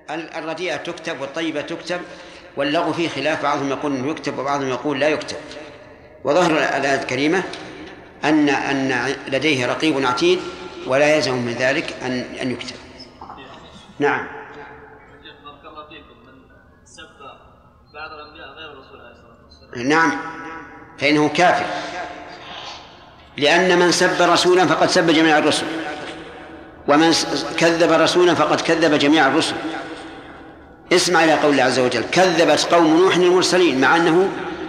الرديئة تكتب والطيبة تكتب، واللغو فيه خلاف، بعضهم يقول أنه يكتب وبعضهم يقول لا يكتب. وظهر الآية الكريمة أن لديه رقيب عتيد ولا يلزم من ذلك أن يكتب. نعم. نعم، فإنه كافر، لأن من سب رسولا فقد سب جميع الرسل، ومن كذب رسولا فقد كذب جميع الرسل. اسمع إلى قول الله عز وجل: كذبت قوم نوح المرسلين، مع أنه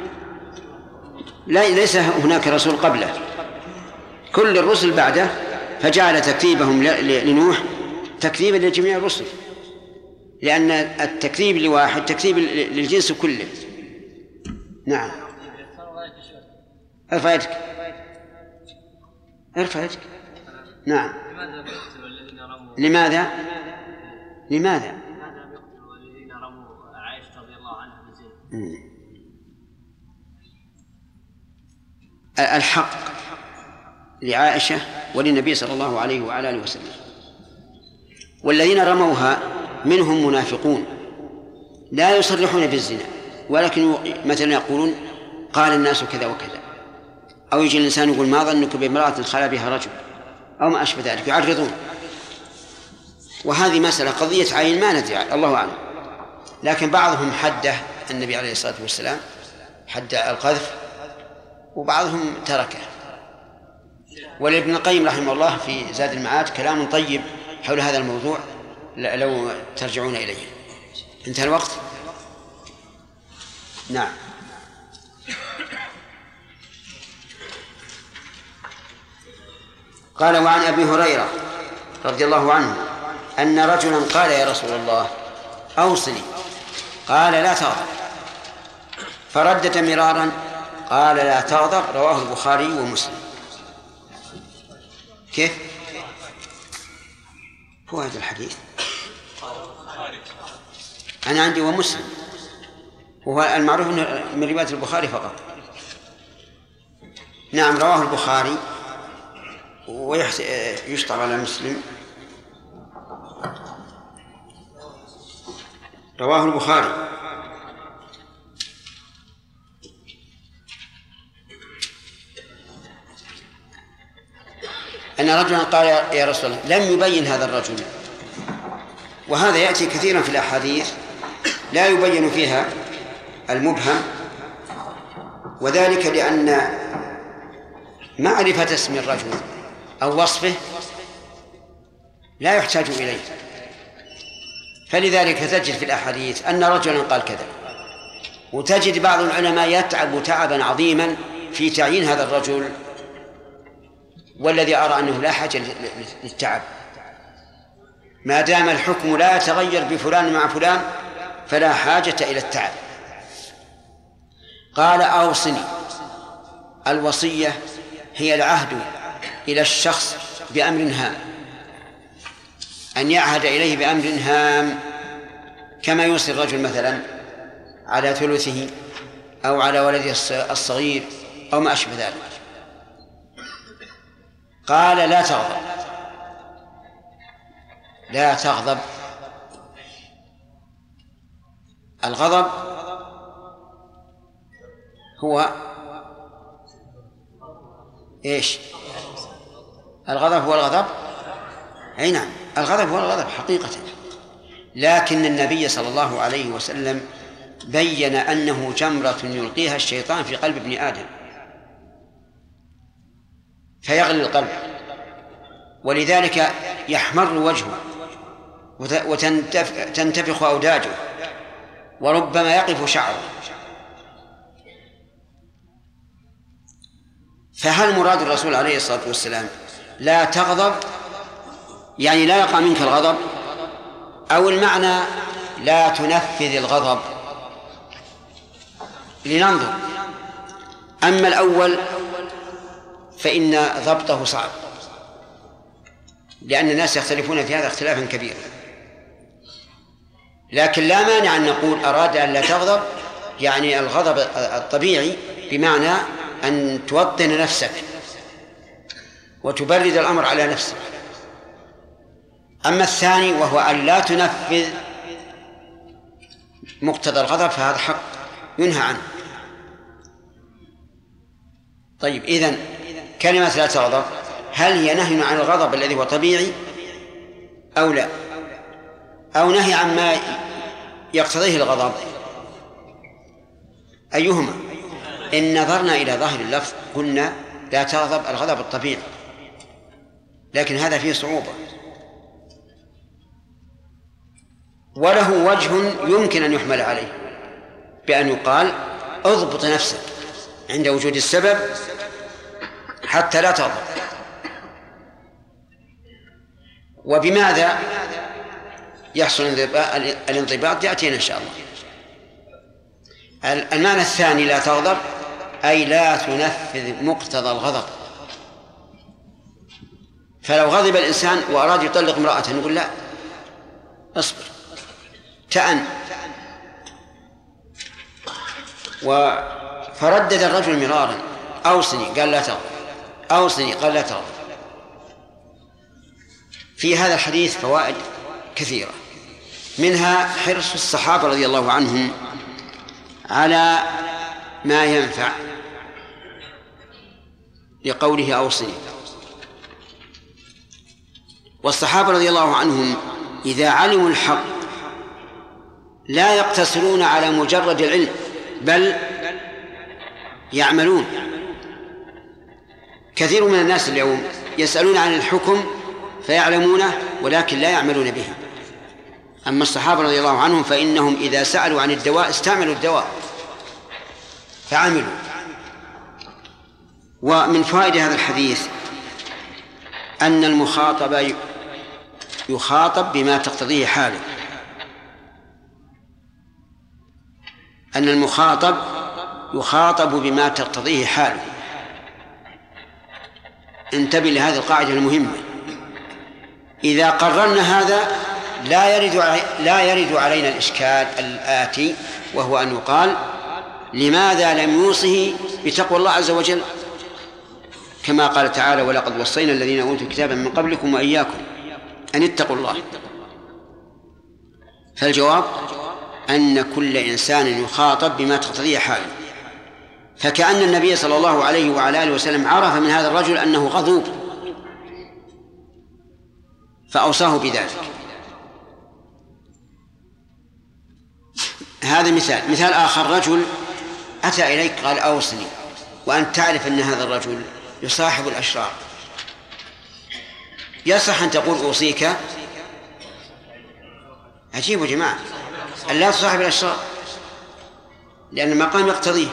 ليس هناك رسول قبله، كل الرسل بعده، فجعل تكذيبهم لنوح تكذيبا لجميع الرسل، لأن التكذيب لواحد تكذيب للجنس كله. نعم. ارفع يدك، ارفع يدك. نعم. لماذا يقتلوا الذين رموا عائشة رضي الله عنها بزنا؟ الحق لعائشة وللنبي صلى الله عليه وعلى آله وسلم. والذين رموها منهم منافقون لا يصرحون بالزنا، ولكن مثلا يقولون قال الناس كذا وكذا، أو يجي الإنسان يقول ما ظنك بامرأة خلا بها رجل، أو ما أشبه ذلك، يعرضون. وهذه مسألة قضية عين ما ندري، الله أعلم. لكن بعضهم حده النبي عليه الصلاة والسلام، حد القذف، وبعضهم تركه. ولابن القيم رحمه الله في زاد المعاد كلام طيب حول هذا الموضوع لو ترجعون إليه. انتهى الوقت. نعم. قال: وعن أبي هريرة رضي الله عنه أن رجلا قال: يا رسول الله أوصني. قال: لا تغضب. فردد مرارا قال: لا تغضب. رواه البخاري ومسلم. كيف هو هذا الحديث؟ أنا عندي ومسلم، وهو المعروف من رواية البخاري فقط. نعم، رواه البخاري ويشطب على مسلم. رواه البخاري. أن رجلا قال: يا رسول الله. لم يبين هذا الرجل، وهذا يأتي كثيرا في الأحاديث لا يبين فيها المبهم، وذلك لأن معرفة اسم الرجل أو وصفه لا يحتاج إليه، فلذلك تجد في الأحاديث أن رجلا قال كذا، وتجد بعض العلماء يتعب تعبا عظيما في تعيين هذا الرجل، والذي أرى أنه لا حاجة للتعب، ما دام الحكم لا يتغير بفلان مع فلان فلا حاجة إلى التعب. قال: أوصني. الوصية هي العهد إلى الشخص بأمر هام، أن يعهد إليه بأمر هام، كما يوصي الرجل مثلا على ثلثه أو على ولده الصغير أو ما أشبه ذلك. قال: لا تغضب. لا تغضب. الغضب هو إيش؟ الغضب هو الغضب. أي نعم، الغضب هو الغضب حقيقة، لكن النبي صلى الله عليه وسلم بين أنه جمرة يلقيها الشيطان في قلب ابن آدم فيغلي القلب، ولذلك يحمر وجهه وتنتفخ أوداجه وربما يقف شعره. فهل مراد الرسول عليه الصلاة والسلام لا تغضب يعني لا يقع منك الغضب، أو المعنى لا تنفذ الغضب؟ لننظر. أما الأول فإن ضبطه صعب، لأن الناس يختلفون في هذا اختلافا كبيرا، لكن لا مانع أن نقول أراد أن لا تغضب يعني الغضب الطبيعي، بمعنى أن توطن نفسك وتبرد الأمر على نفسك. أما الثاني وهو أن لا تنفذ مقتضى الغضب فهذا حق ينهى عنه. طيب، إذن كلمة لا تغضب هل هي نهي عن الغضب الذي هو طبيعي أو لا، أو نهي عن ما يقتضيه الغضب؟ أيهما؟ إن نظرنا إلى ظاهر اللفظ قلنا لا تغضب الغضب الطبيعي، لكن هذا فيه صعوبة، وله وجه يمكن أن يحمل عليه بأن يقال اضبط نفسك عند وجود السبب حتى لا تغضب. وبماذا يحصل الانضباط يأتينا إن شاء الله. المعنى الثاني لا تغضب أي لا تنفذ مقتضى الغضب. فلو غضب الإنسان وأراد يطلق امرأته نقول لا، اصبر تأن. فردد الرجل مرارا أوصني قال لا تغضب، أوصني قال لا تغضب. في هذا الحديث فوائد كثيرة، منها حرص الصحابة رضي الله عنهم على ما ينفع لقوله أوصني. والصحابة رضي الله عنهم إذا علموا الحق لا يقتصرون على مجرد العلم بل يعملون. كثير من الناس اليوم يسألون عن الحكم فيعلمونه ولكن لا يعملون به. أما الصحابة رضي الله عنهم فإنهم إذا سألوا عن الدواء استعملوا الدواء فعملوا. ومن فوائد هذا الحديث أن المخاطب يخاطب بما تقتضيه حاله، أن المخاطب يخاطب بما تقتضيه حاله. انتبه لهذه القاعدة المهمة. إذا قررنا هذا لا يرد علينا الإشكال الآتي، وهو أن يقال لماذا لم يوصه بتقوى الله عز وجل كما قال تعالى ولقد وصينا الذين أوتوا الكتاب من قبلكم وإياكم أن اتقوا الله. فالجواب أن كل إنسان يخاطب بما تقتضيه حاله. فكأن النبي صلى الله عليه وعلى آله وسلم عرف من هذا الرجل أنه غضوب فأوصاه بذلك. هذا مثال آخر، رجل أتى إليك قال أوصني، وأنت تعرف أن هذا الرجل يصاحب الأشرار، يصح أن تقول أوصيك؟ عجيب يا جماعة، أن لا تصاحب الأشرار لأن المقام يقتضيه.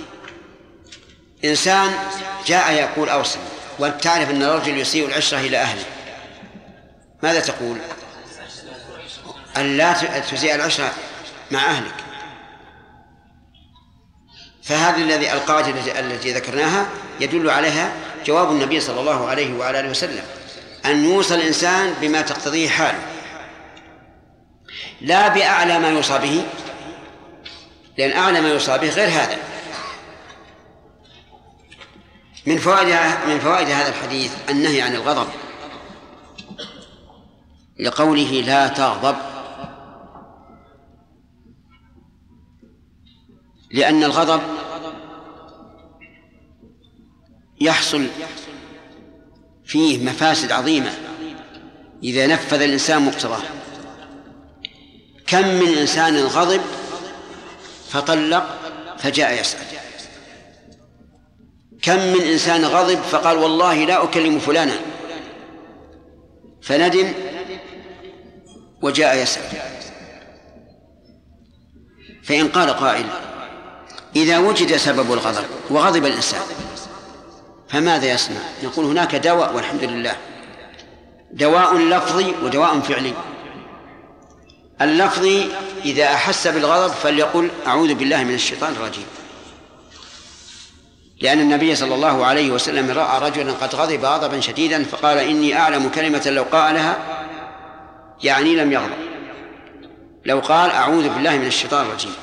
إنسان جاء يقول أوصني وأنت تعرف أن الرجل يسيء العشرة إلى أهله، ماذا تقول؟ أن لا تسيء العشرة مع أهلك. فهذه القاعدة التي ذكرناها يدل عليها جواب النبي صلى الله عليه وعلى آله وسلم أن يوصى الإنسان بما تقتضيه حاله، لا بأعلى ما يوصى به، لأن أعلى ما يوصى به غير هذا. من فوائد هذا الحديث النهي عن الغضب لقوله لا تغضب، لأن الغضب يحصل فيه مفاسد عظيمة إذا نفذ الإنسان مقتضاه. كم من إنسان غضب فطلق فجاء يسأل، كم من إنسان غضب فقال والله لا أكلم فلانا فندم وجاء يسأل. فإن قال قائل إذا وجد سبب الغضب وغضب الإنسان فماذا يصنع؟ نقول هناك دواء والحمد لله، دواء لفظي ودواء فعلي. اللفظي إذا أحس بالغضب فليقل أعوذ بالله من الشيطان الرجيم، لأن النبي صلى الله عليه وسلم رأى رجلا قد غضب غضبا شديدا فقال إني أعلم كلمة لو قالها يعني لم يغضب، لو قال أعوذ بالله من الشيطان الرجيم.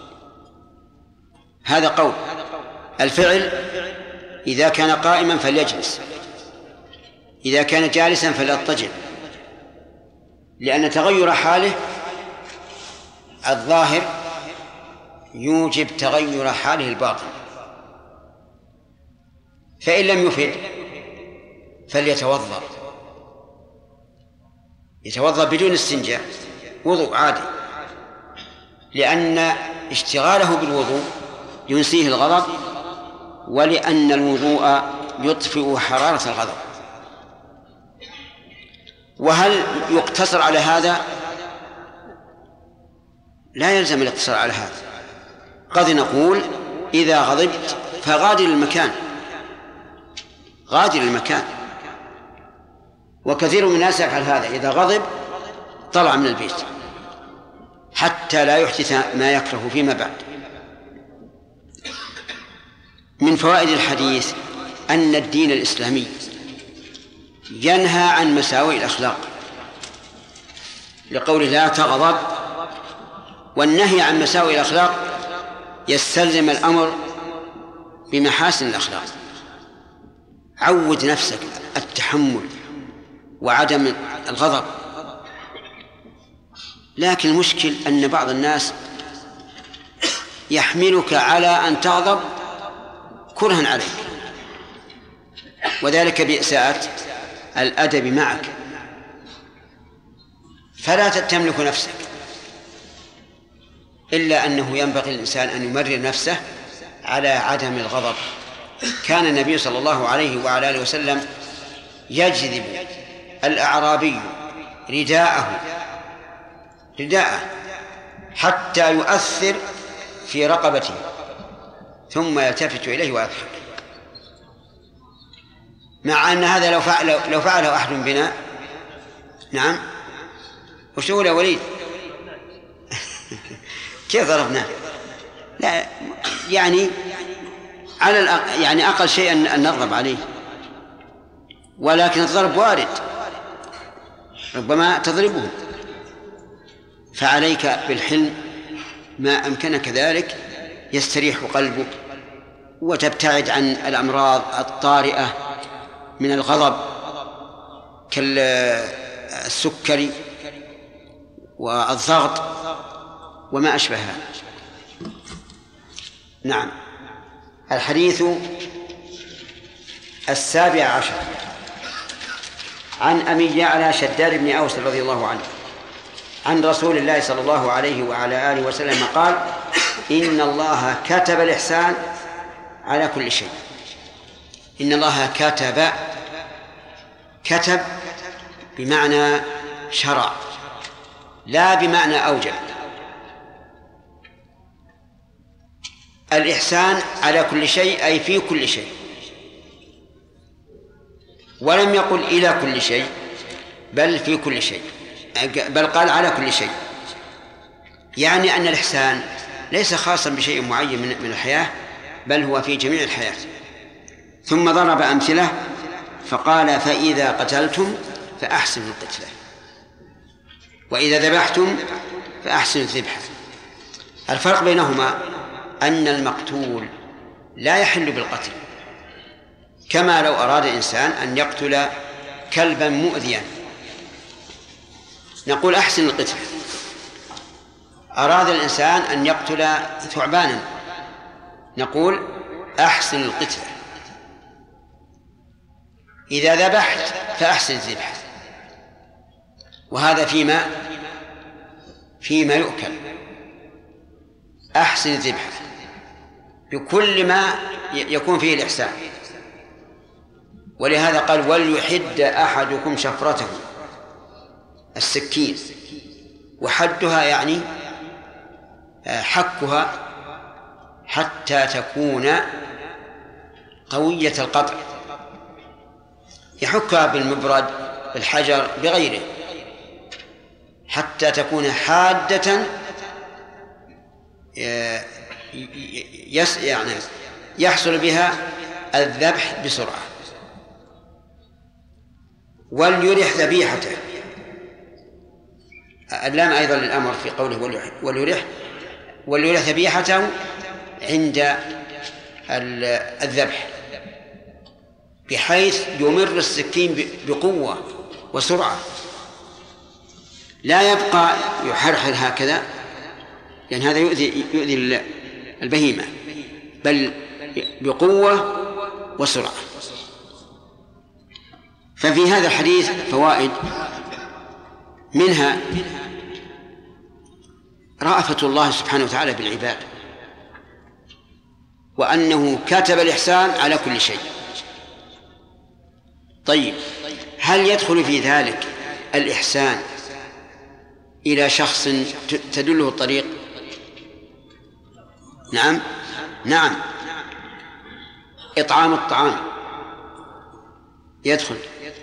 هذا قول. الفعل إذا كان قائما فليجلس، إذا كان جالسا فليضطجع، لأن تغير حاله الظاهر يوجب تغير حاله الباطن، فإن لم يفد يتوضأ بدون استنجاء وضوء عادي، لأن اشتغاله بالوضوء ينسيه الغضب، ولأن الوضوء يطفئ حرارة الغضب. وهل يقتصر على هذا؟ لا يلزم الاقتصار على هذا. قد نقول إذا غضبت فغادر المكان، وكثير من الناس يفعل هذا، إذا غضب طلع من البيت حتى لا يحدث ما يكره فيما بعد. من فوائد الحديث أن الدين الإسلامي ينهى عن مساوئ الأخلاق لقوله لا تغضب، والنهي عن مساوئ الأخلاق يستلزم الأمر بمحاسن الأخلاق. عود نفسك التحمل وعدم الغضب، لكن المشكل أن بعض الناس يحملك على أن تغضب كرها عليك، وذلك بإساءة الأدب معك، فلا تملك نفسك، إلا أنه ينبغي الإنسان أن يمرر نفسه على عدم الغضب. كان النبي صلى الله عليه وعلى آله وسلم يجذب الأعرابي رداءه حتى يؤثر في رقبته ثم يلتفت إليه ويضحك، مع أن هذا لو فعله أحد بنا. نعم، وش تقول يا وليد؟ كيف ضربناه؟ لا يعني يعني أقل شيء أن نضرب عليه، ولكن الضرب وارد، ربما تضربه، فعليك بالحلم ما أمكنك ذلك، يستريح قلبك وتبتعد عن الأمراض الطارئة من الغضب كالسكري والضغط وما أشبهها. نعم. الحديث 17 عن أبي يعلى شداد بن أوس رضي الله عنه عن رسول الله صلى الله عليه وعلى آله وسلم قال: إن الله كتب الإحسان على كل شيء. إن الله كتب بمعنى شرع، لا بمعنى أوجب. الإحسان على كل شيء أي في كل شيء، ولم يقل إلى كل شيء بل في كل شيء، بل قال على كل شيء، يعني أن الإحسان ليس خاصا بشيء معين من الحياة، بل هو في جميع الحياة. ثم ضرب أمثلة فقال: فإذا قتلتم فأحسنوا القتلة، وإذا ذبحتم فأحسنوا الذبح. الفرق بينهما أن المقتول لا يحل بالقتل، كما لو أراد إنسان أن يقتل كلبا مؤذيا نقول أحسن القتل. أراد الإنسان أن يقتل ثعبانا نقول أحسن القتل. إذا ذبحت فأحسن الذبح. وهذا فيما يؤكل، أحسن الذبح بكل ما يكون فيه الإحسان. ولهذا قال: وليحد أحدكم شفرته، السكين، وحدها يعني حكها حتى تكون قوية القطع، يحكها بالمبرد بالحجر بغيره حتى تكون حادة، يعني يحصل بها الذبح بسرعة. وليرح ذبيحته، اللام أيضا للأمر في قوله وليرح ذبيحته عند الذبح، بحيث يمر السكين بقوة وسرعة، لا يبقى يحرحل هكذا، لأن هذا يؤذي البهيمة، بل بقوة وسرعة. ففي هذا الحديث فوائد، منها رأفة الله سبحانه وتعالى بالعباد، وأنه كتب الإحسان على كل شيء. طيب، هل يدخل في ذلك الإحسان إلى شخص تدله الطريق؟ نعم. إطعام الطعام يدخل،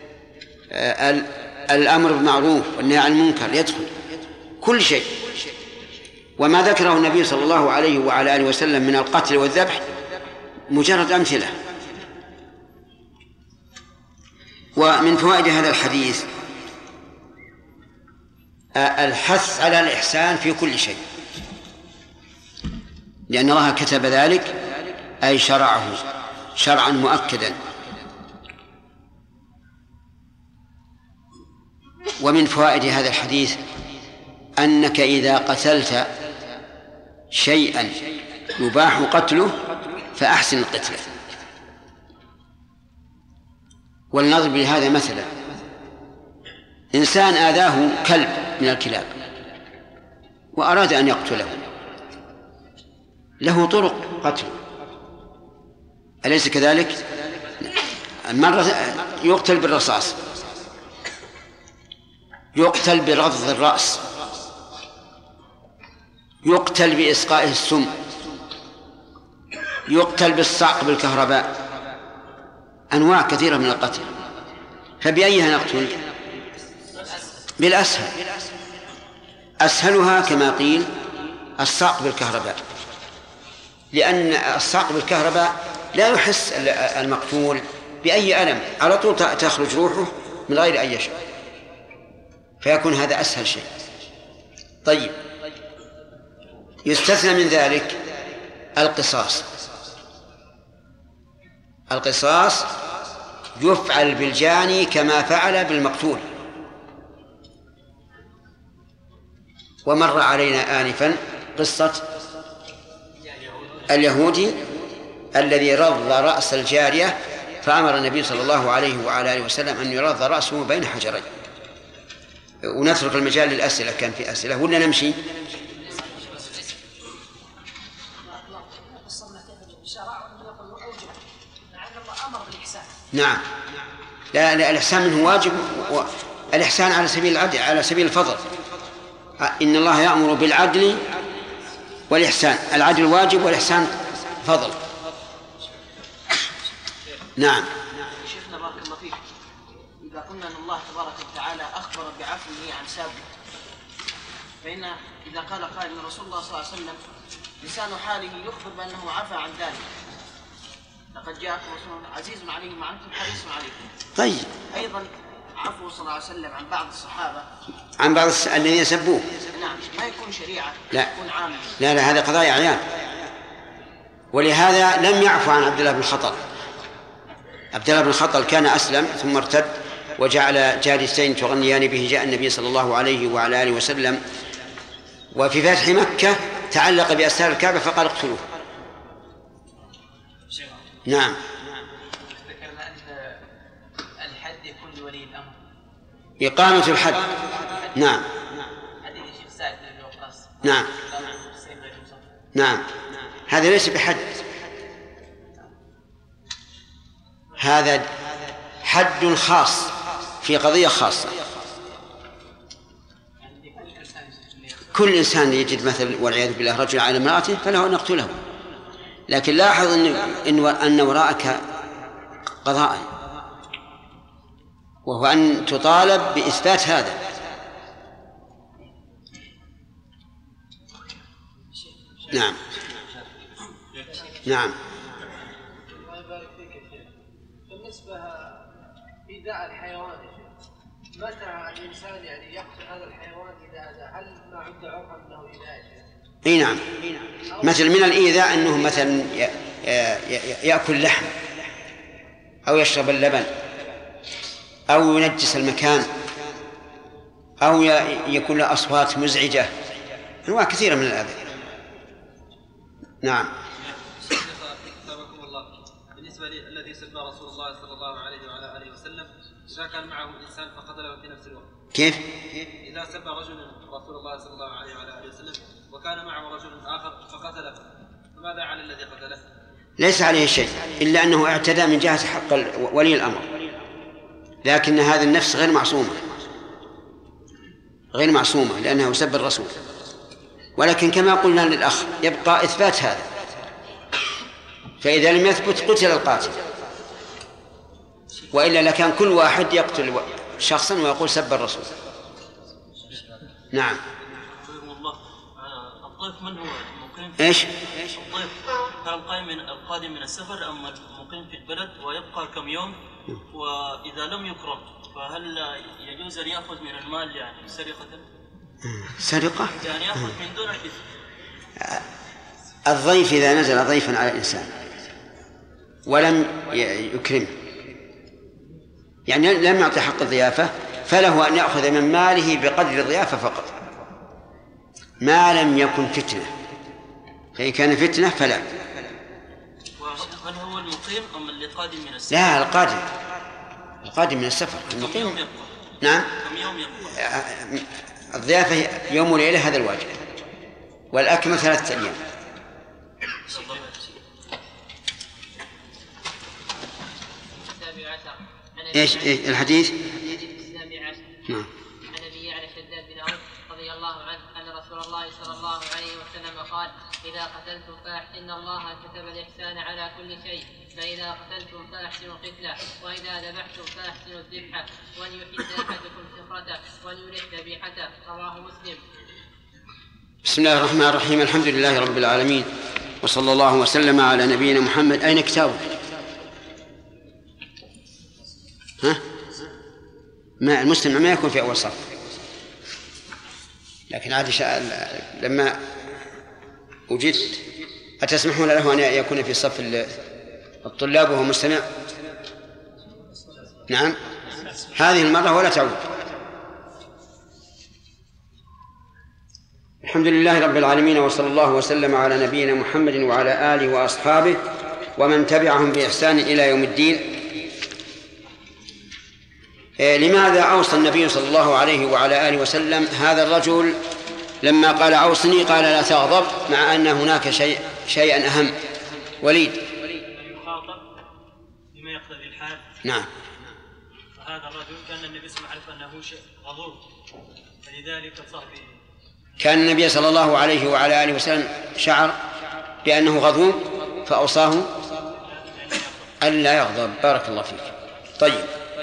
الأمر بالمعروف والنهي عن المنكر يدخل، كل شيء. وما ذكره النبي صلى الله عليه وعلى آله وسلم من القتل والذبح مجرد أمثلة. ومن فوائد هذا الحديث الحث على الإحسان في كل شيء، لأن الله كتب ذلك، أي شرعه شرعا مؤكدا. ومن فوائد هذا الحديث أنك إذا قتلت شيئا يباح قتله فأحسن القتل. ولنضرب لهذا مثلا، إنسان آذاه كلب من الكلاب وأراد أن يقتله، له طرق قتل، أليس كذلك؟ مرة يقتل بالرصاص، يقتل برض الرأس، يقتل بإسقائه السم، يقتل بالصعق بالكهرباء، أنواع كثيرة من القتل. فبأيها نقتل؟ بالأسهل، أسهلها كما قيل الصعق بالكهرباء، لأن الصعق بالكهرباء لا يحس المقتول بأي ألم، على طول تخرج روحه من غير أي شيء، فيكون هذا أسهل شيء. طيب، يستثنى من ذلك القصاص. القصاص يفعل بالجاني كما فعل بالمقتول. ومر علينا آنفا قصة اليهودي الذي رض رأس الجارية، فأمر النبي صلى الله عليه وعلى آله وسلم أن يرض رأسه بين حجرين. ونترك المجال للأسئلة، كان في أسئلة ولا نمشي؟ نعم، لا الإحسان منه واجب، والإحسان على سبيل العدل، على سبيل الفضل. إن الله يأمر بالعدل والإحسان، العدل واجب والإحسان فضل. نعم. شيخنا بارك الله فيك، إذا قلنا أن الله تبارك وتعالى أخبر بعفوه عن سابق، فإن إذا قال قائل أن رسول الله صلى الله عليه وسلم لسان حاله يخبر بأنه عفى عن ذلك، لقد جاءكم رسول عزيز عليه ما عنتم حريص عليكم. طيب، أيضا عفو صلى الله عليه وسلم عن بعض الصحابة، عن بعض الذين سبوه. نعم، ما يكون شريعة، لا يكون عام. لا هذا قضايا أعيان. ولهذا لم يعفو عن عبد الله بن الخطل. عبد الله بن الخطل كان أسلم ثم ارتد، وجعل جاريتين تغنيان به. جاء النبي صلى الله عليه وعلى آله وسلم وفي فتح مكة تعلق بأستار الكعبة فقال اقتلوه. نعم. ذكرنا أن الحد يكون لولي الأمر، إقامة الحد. نعم. حديث الشيخ سعد بن وقاص. نعم. نعم، هذا ليس بحد، هذا حد خاص في قضية خاصة. كل إنسان يجد مثل والعياذ بالله رجل على امرأته فله أن نقتله، لكن لاحظ أن وراءك قضاء، وهو أن تطالب بإثبات هذا. نعم. نعم. بالنسبة إيذاء الحيوان، متى الإنسان يعني يقتل هذا الحيوان إذا أذى؟ هل ما عند عرفا أنه إيذاء؟ اي نعم، مثل من الإيذاء أنه مثلا يأكل لحم أو يشرب اللبن أو ينجس المكان أو يكون له أصوات مزعجة، أنواع كثيرة من الأذى. نعم. أثابكم الله. بالنسبة للذي سب رسول الله صلى الله عليه وعلى آله وسلم إذا كان معه إنسان فقتله في نفس الوقت. كيف؟ إذا سب رجل رسول الله صلى الله عليه وعلى آله وسلم وكان معه رجل آخر فقتله، فماذا على الذي قتله؟ ليس عليه شيء إلا أنه اعتدى من جهة حق ولي الأمر، لكن هذا النفس غير معصومة لأنه سب الرسول. ولكن كما قلنا للأخ يبقى إثبات هذا، فإذا لم يثبت قتل القاتل، وإلا لكان كل واحد يقتل شخصا ويقول سب الرسول. نعم. الضيف من هو المقيم؟ إيش؟ الضيف هل القادم من السفر أم المقيم في البلد ويبقى كم يوم؟ وإذا لم يكرم فهل يجوز أن يأخذ من المال يعني سرقة؟ سرقة؟ يعني يأخذ من دون الإثم. الضيف إذا نزل ضيفا على الإنسان ولم يكرمه، يعني لم يعطي حق الضيافة، فله أن يأخذ من ماله بقدر الضيافة فقط، ما لم يكن فتنة. فإن كان فتنة فلا. هل هو المقيم أم اللي قادم من السفر؟ لا، القادم من السفر. المقيم نعم. كم يوم يبقى؟ الضيافة يوم وليلة، هذا الواجب، والأكمل 3 أيام. إيش الحديث؟ نعم. عن أبي على شداد بن عوف رضي الله عنه أن رسول الله صلى الله عليه وسلم قال: إذا قتلتم فإن الله كتب الإحسان على كل شيء، فإذا قتلتم فأحسنوا القتلة، وإذا ذبحتم فأحسنوا الذبحة، وليحد أحدكم سفرته وليرح ذبيحته. رواه مسلم. بسم الله الرحمن الرحيم. الحمد لله رب العالمين، وصلى الله وسلم على نبينا محمد. أين كتابك؟ ما المستمع ما يكون في أول صف، لكن عاد لما وجدت أتسمحون له أن يكون في صف الطلاب وهو مستمع؟ نعم، هذه المرة ولا تعود. الحمد لله رب العالمين، وصلى الله وسلم على نبينا محمد وعلى آله وأصحابه ومن تبعهم بإحسان إلى يوم الدين. لماذا أوصى النبي صلى الله عليه وعلى آله وسلم هذا الرجل لما قال أوصني قال لا تغضب، مع أن هناك شيئا أهم؟ وليد. يخاطب بما يقتضي الحال. نعم. وهذا الرجل كان النبي صلى الله عليه وسلم أنه غضوب، فلذلك صاحبه كان النبي صلى الله عليه وعلى آله وسلم شعر بأنه غضوب فأوصاه ألا يغضب. بارك الله فيك. طيب،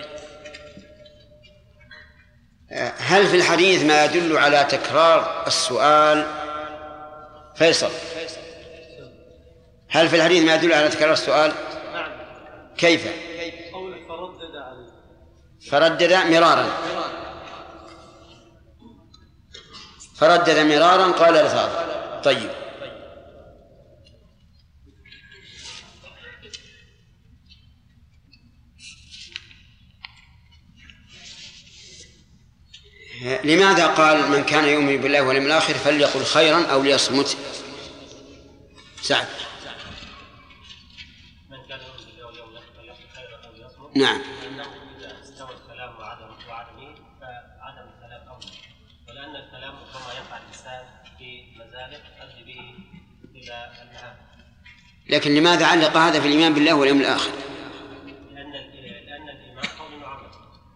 هل في الحديث ما يدل على تكرار السؤال؟ فيصل، هل في الحديث ما يدل على تكرار السؤال؟ نعم. كيف؟ قوله فردد عليه، فردد مرارا، فردد مرارا قال لا تغضب. طيب، لماذا قال من كان يؤمن بالله واليوم الآخر فليقل خيرا أو ليصمت؟ سعد. من كان يؤمن بالله واليوم الآخر فليقل خيرا أو ليصمت. نعم. لأنه إذا استوى الكلام وعدمه فعدم الكلام أولى، ولأن الكلام كما يقع الإنسان في مزالق يؤدي به إلى المهام. لكن لماذا علق هذا في الإيمان بالله واليوم الآخر؟ لأن الإيمان قول وعمل.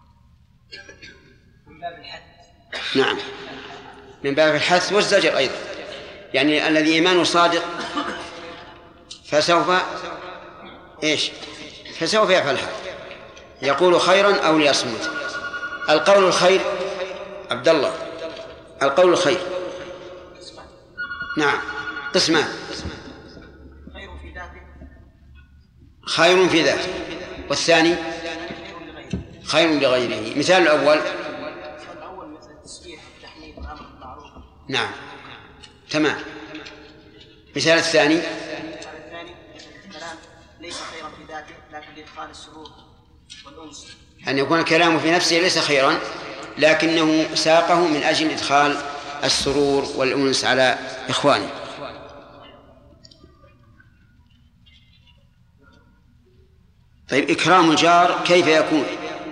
من باب الحد. نعم، من باب الحث والزجر أيضا، يعني الذي إيمانه صادق فسوف يفعل هذا، يقول خيرا أو ليصمت. القول الخير عبد الله، القول الخير نعم قسمان: خير في ذاته، والثاني خير لغيره. مثال الأول مثل التسبيح والتحميد والأمر بالمعروف. نعم تمام. مثال الثاني الكلام ليس خيرا في ذاته لكن لإدخال السرور والأنس، أن يكون الكلام في نفسه ليس خيرا لكنه ساقه من أجل إدخال السرور والأنس على إخوانه. طيب إكرام الجار كيف يكون؟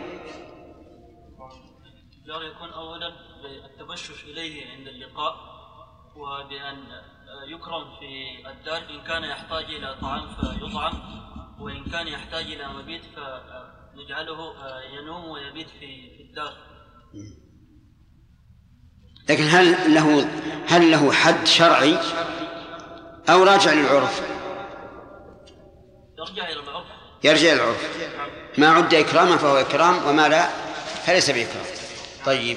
الجار يكون أولا بالتبشش إليه عند اللقاء، وبأن يكرم في الدار إن كان يحتاج إلى طعام فيطعم، وإن كان يحتاج إلى مبيت فنجعله ينوم ويبيت في الدار. لكن هل له حد شرعي أو راجع للعرف؟ يرجع إلى العرف. ما عد إكراما فهو إكرام، وما لا فليس بإكرام. طيب،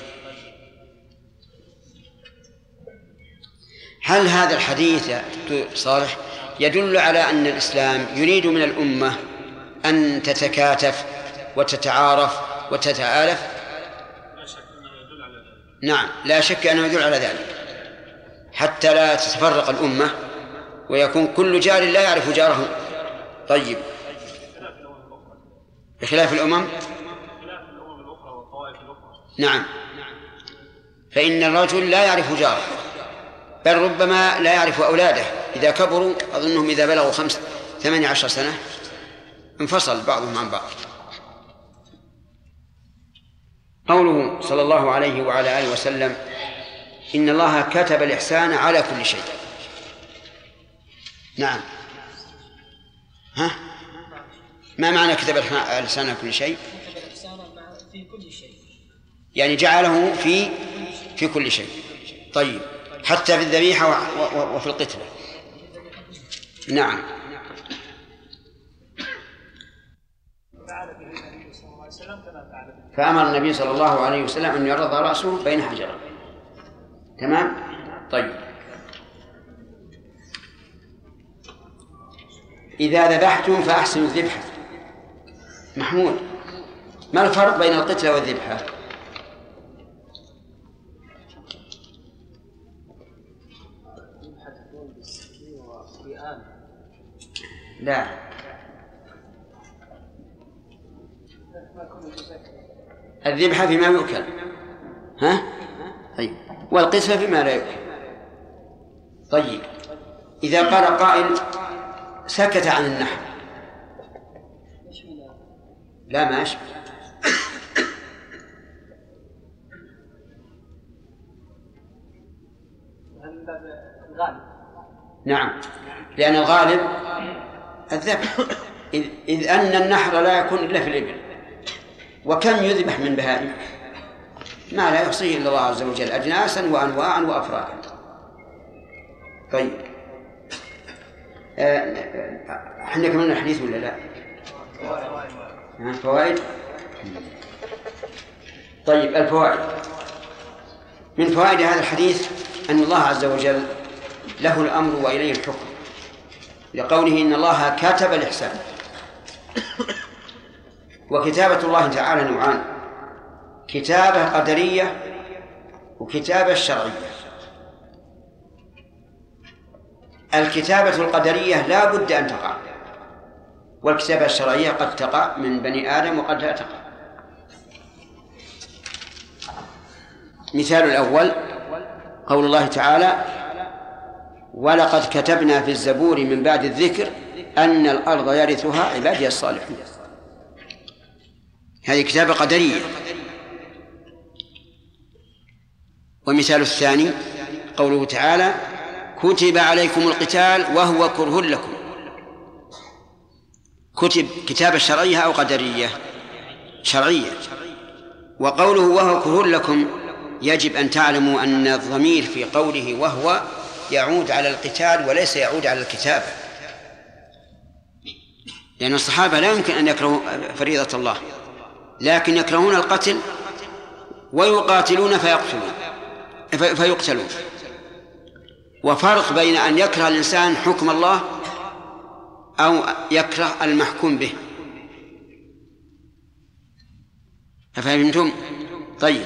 هل هذا الحديث يا دكتور صالح يدل على أن الإسلام يريد من الأمة أن تتكاتف وتتعارف وتتآلف؟ لا شك أنه يدل على ذلك. نعم، لا شك أنه يدل على ذلك، حتى لا تتفرق الأمة ويكون كل جار لا يعرف جاره. طيب، بخلاف الأمم الأخرى والطوائف الأخرى. نعم، فإن الرجل لا يعرف جاره، بل ربما لا يعرف أولاده إذا كبروا. أظنهم إذا بلغوا 18 سنة انفصل بعضهم عن بعض. قوله صلى الله عليه وعلى آله وسلم إن الله كتب الإحسان على كل شيء. نعم، ما معنى كتب الإحسان على كل شيء؟ كتب الإحسان في كل شيء، يعني جعله في كل شيء. طيب، حتى في الذبيحة وفي القتلة. نعم. فأمر النبي صلى الله عليه وسلم أن يعرض رأسه بين حجرين. تمام. طيب، إذا ذبحتم فأحسنوا الذبحة. محمود، ما الفرق بين القتلة والذبحة؟ لا، الذبحة فيما يؤكل، طيب، والقتلة فيما لا يؤكل. طيب، إذا قال قائل سكت عن النحر، لا ما أشبه. نعم، لأن الغالب الذبح، إذ أن النحر لا يكون إلا في الإبل، وكم يذبح من بهائم ما لا يحصيه إلا الله عز وجل، أجناسا وأنواعا وأفرادا. طيب، احنا كملنا الحديث ولا لا؟ فوائد. طيب، الفوائد. من فوائد هذا الحديث أن الله عز وجل له الأمر وإليه الحكم، لقوله إن الله كتب الإحسان. وكتابة الله تعالى نوعان: كتابة قدرية وكتابة شرعية. الكتابة القدرية لا بد أن تقع، والكتابة الشرعية قد تقع من بني آدم وقد لا تقع. مثال الأول قول الله تعالى: ولقد كتبنا في الزبور من بعد الذكر أن الأرض يرثها عبادي الصالحون. هذه كتابة قدرية. ومثال الثاني قوله تعالى: كتب عليكم القتال وهو كره لكم. كتب كتابة شرعية أو قدرية؟ شرعية. وقوله وهو كره لكم يجب أن تعلموا أن الضمير في قوله وهو يعود على القتال وليس يعود على الكتابة، لأن الصحابة لا يمكن أن يكرهوا فريضة الله، لكن يكرهون القتل ويقاتلون فيقتلون. وفرق بين أن يكره الإنسان حكم الله أو يكره المحكوم به. أفهمتم؟ طيب،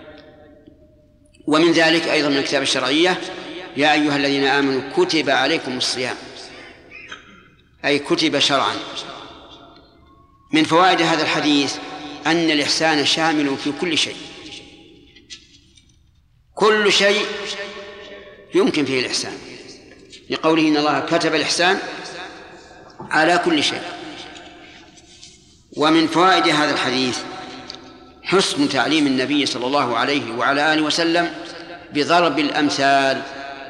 ومن ذلك أيضا من الكتاب الشرعية: يا أيها الذين آمنوا كتب عليكم الصيام، أي كتب شرعا. من فوائد هذا الحديث أن الإحسان شامل في كل شيء، كل شيء يمكن فيه الإحسان، لقوله إن الله كتب الإحسان على كل شيء. ومن فوائد هذا الحديث حسن تعليم النبي صلى الله عليه وعلى آله وسلم بضرب الأمثال،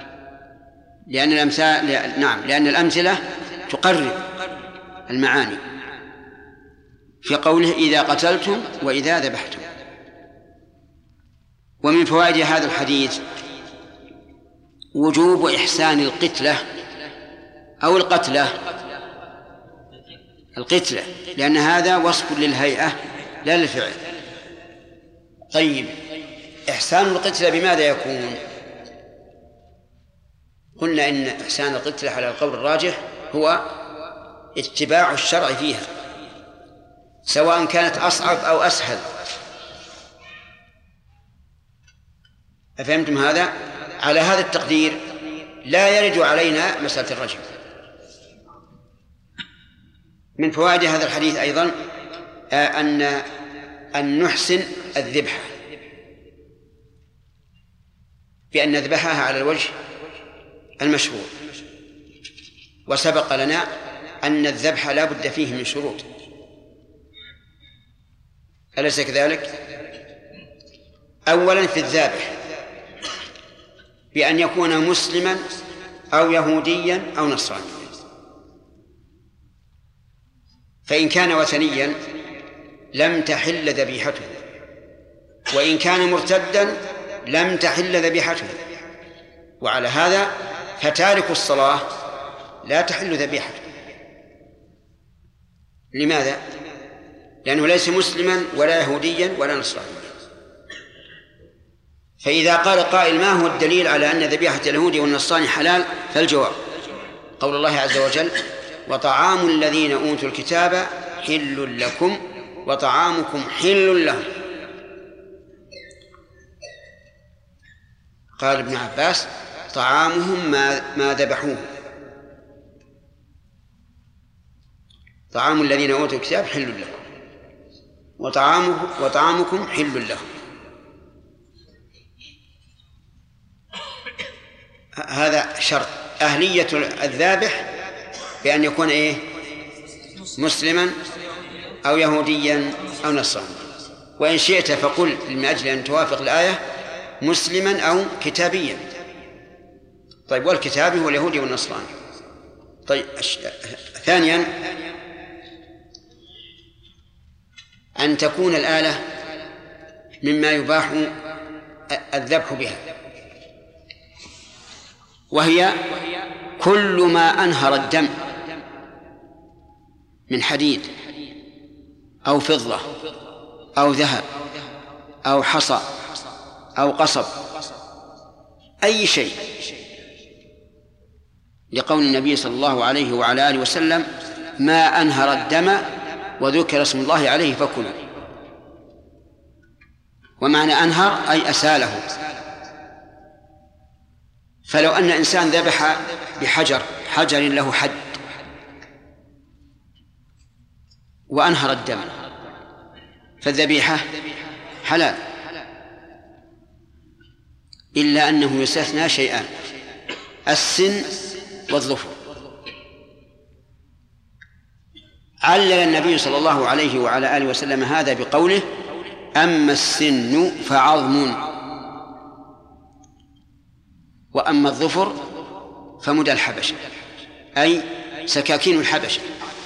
لأن الأمثلة تقرب المعاني، في قوله إذا قتلتم وإذا ذبحتم. ومن فوائد هذا الحديث وجوب إحسان القتلة أو القتلة، لأن هذا وصف للهيئة لا للفعل. طيب، إحسان القتلة بماذا يكون؟ قلنا إن إحسان القتلة على القول الراجح هو اتباع الشرع فيها، سواء كانت أصعب أو أسهل. أفهمتم هذا؟ على هذا التقدير لا يرد علينا مسألة الرجم. من فوائد هذا الحديث أيضا أن نحسن الذبحة، بأن نذبحها على الوجه المشروع، وسبق لنا أن الذبح لا بد فيه من شروط، أليس كذلك؟ أولا في الذابح بأن يكون مسلما أو يهوديا أو نصرانيا، فإن كان وثنيا لم تحل ذبيحته، وإن كان مرتدا لم تحل ذبيحته. وعلى هذا فتارك الصلاة لا تحل ذبيحته. لماذا؟ لأنه ليس مسلما ولا يهوديا ولا نصرانيا. فإذا قال قائل ما هو الدليل على أن ذبيحة اليهودي والنصراني حلال؟ فالجواب قول الله عز وجل وطعام الذين أوتوا الكتاب حل لكم وطعامكم حل لهم. قال ابن عباس طعامهم ما ذبحوه، طعام الذين أوتوا الكتاب حل لكم وطعامكم حل لهم. هذا شرط أهلية الذابح بأن يكون مسلما أو يهوديا أو نصرانيا، وإن شئت فقل من أجل أن توافق الآية مسلما أو كتابيا. طيب، والكتابي واليهودي والنصراني. طيب، ثانيا أن تكون الآلة مما يباح الذبح بها، وهي كل ما أنهر الدم من حديد أو فضة أو ذهب أو حصى أو قصب، أي شيء، لقول النبي صلى الله عليه وعلى آله وسلم ما أنهر الدم وذكر اسم الله عليه فكلوا. ومعنى أنهر أي أساله. فلو أن إنسان ذبح بحجر له حد وأنهر الدم فالذبيحة حلال، إلا أنه يستثنى شيئان: السن والظفر. علل النبي صلى الله عليه وعلى آله وسلم هذا بقوله أما السن فعظم وأما الظفر فمدى الحبشة، أي سكاكين الحبشة.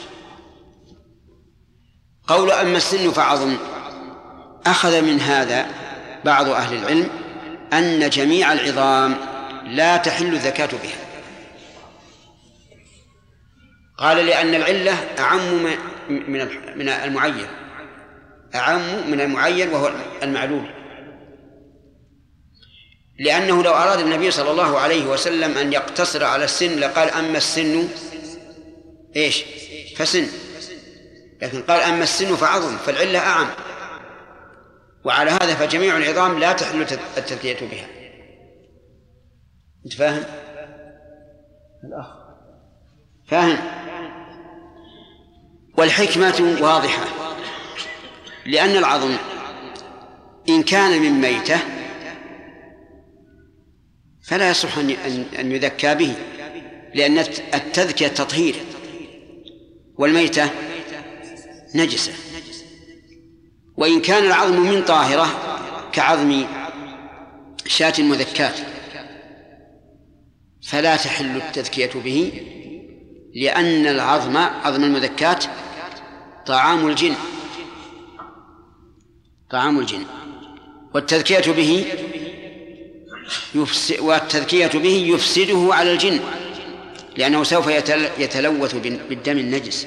قول أما السن فعظم أخذ من هذا بعض أهل العلم أن جميع العظام لا تحل الزكاة بها. قال لأن العلة أعم من المعين، أعم من المعين وهو المعلول، لأنه لو أراد النبي صلى الله عليه وسلم أن يقتصر على السن لقال أما السن فسن، لكن قال أما السن فعظم، فالعلة أعم. وعلى هذا فجميع العظام لا تحل التذكية بها. أنت فاهم؟ الأخ فاهم؟ والحكمة واضحة، لأن العظم إن كان من ميتة فلا يصح أن يذكى به، لأن التذكية تطهير، والميتة نجسة. وإن كان العظم من طاهرة كعظم شاة مذكاة فلا تحل التذكية به، لأن العظم عظم المذكاة طعام الجن والتذكية به يفسده على الجن، لأنه سوف يتلوث بالدم النجس.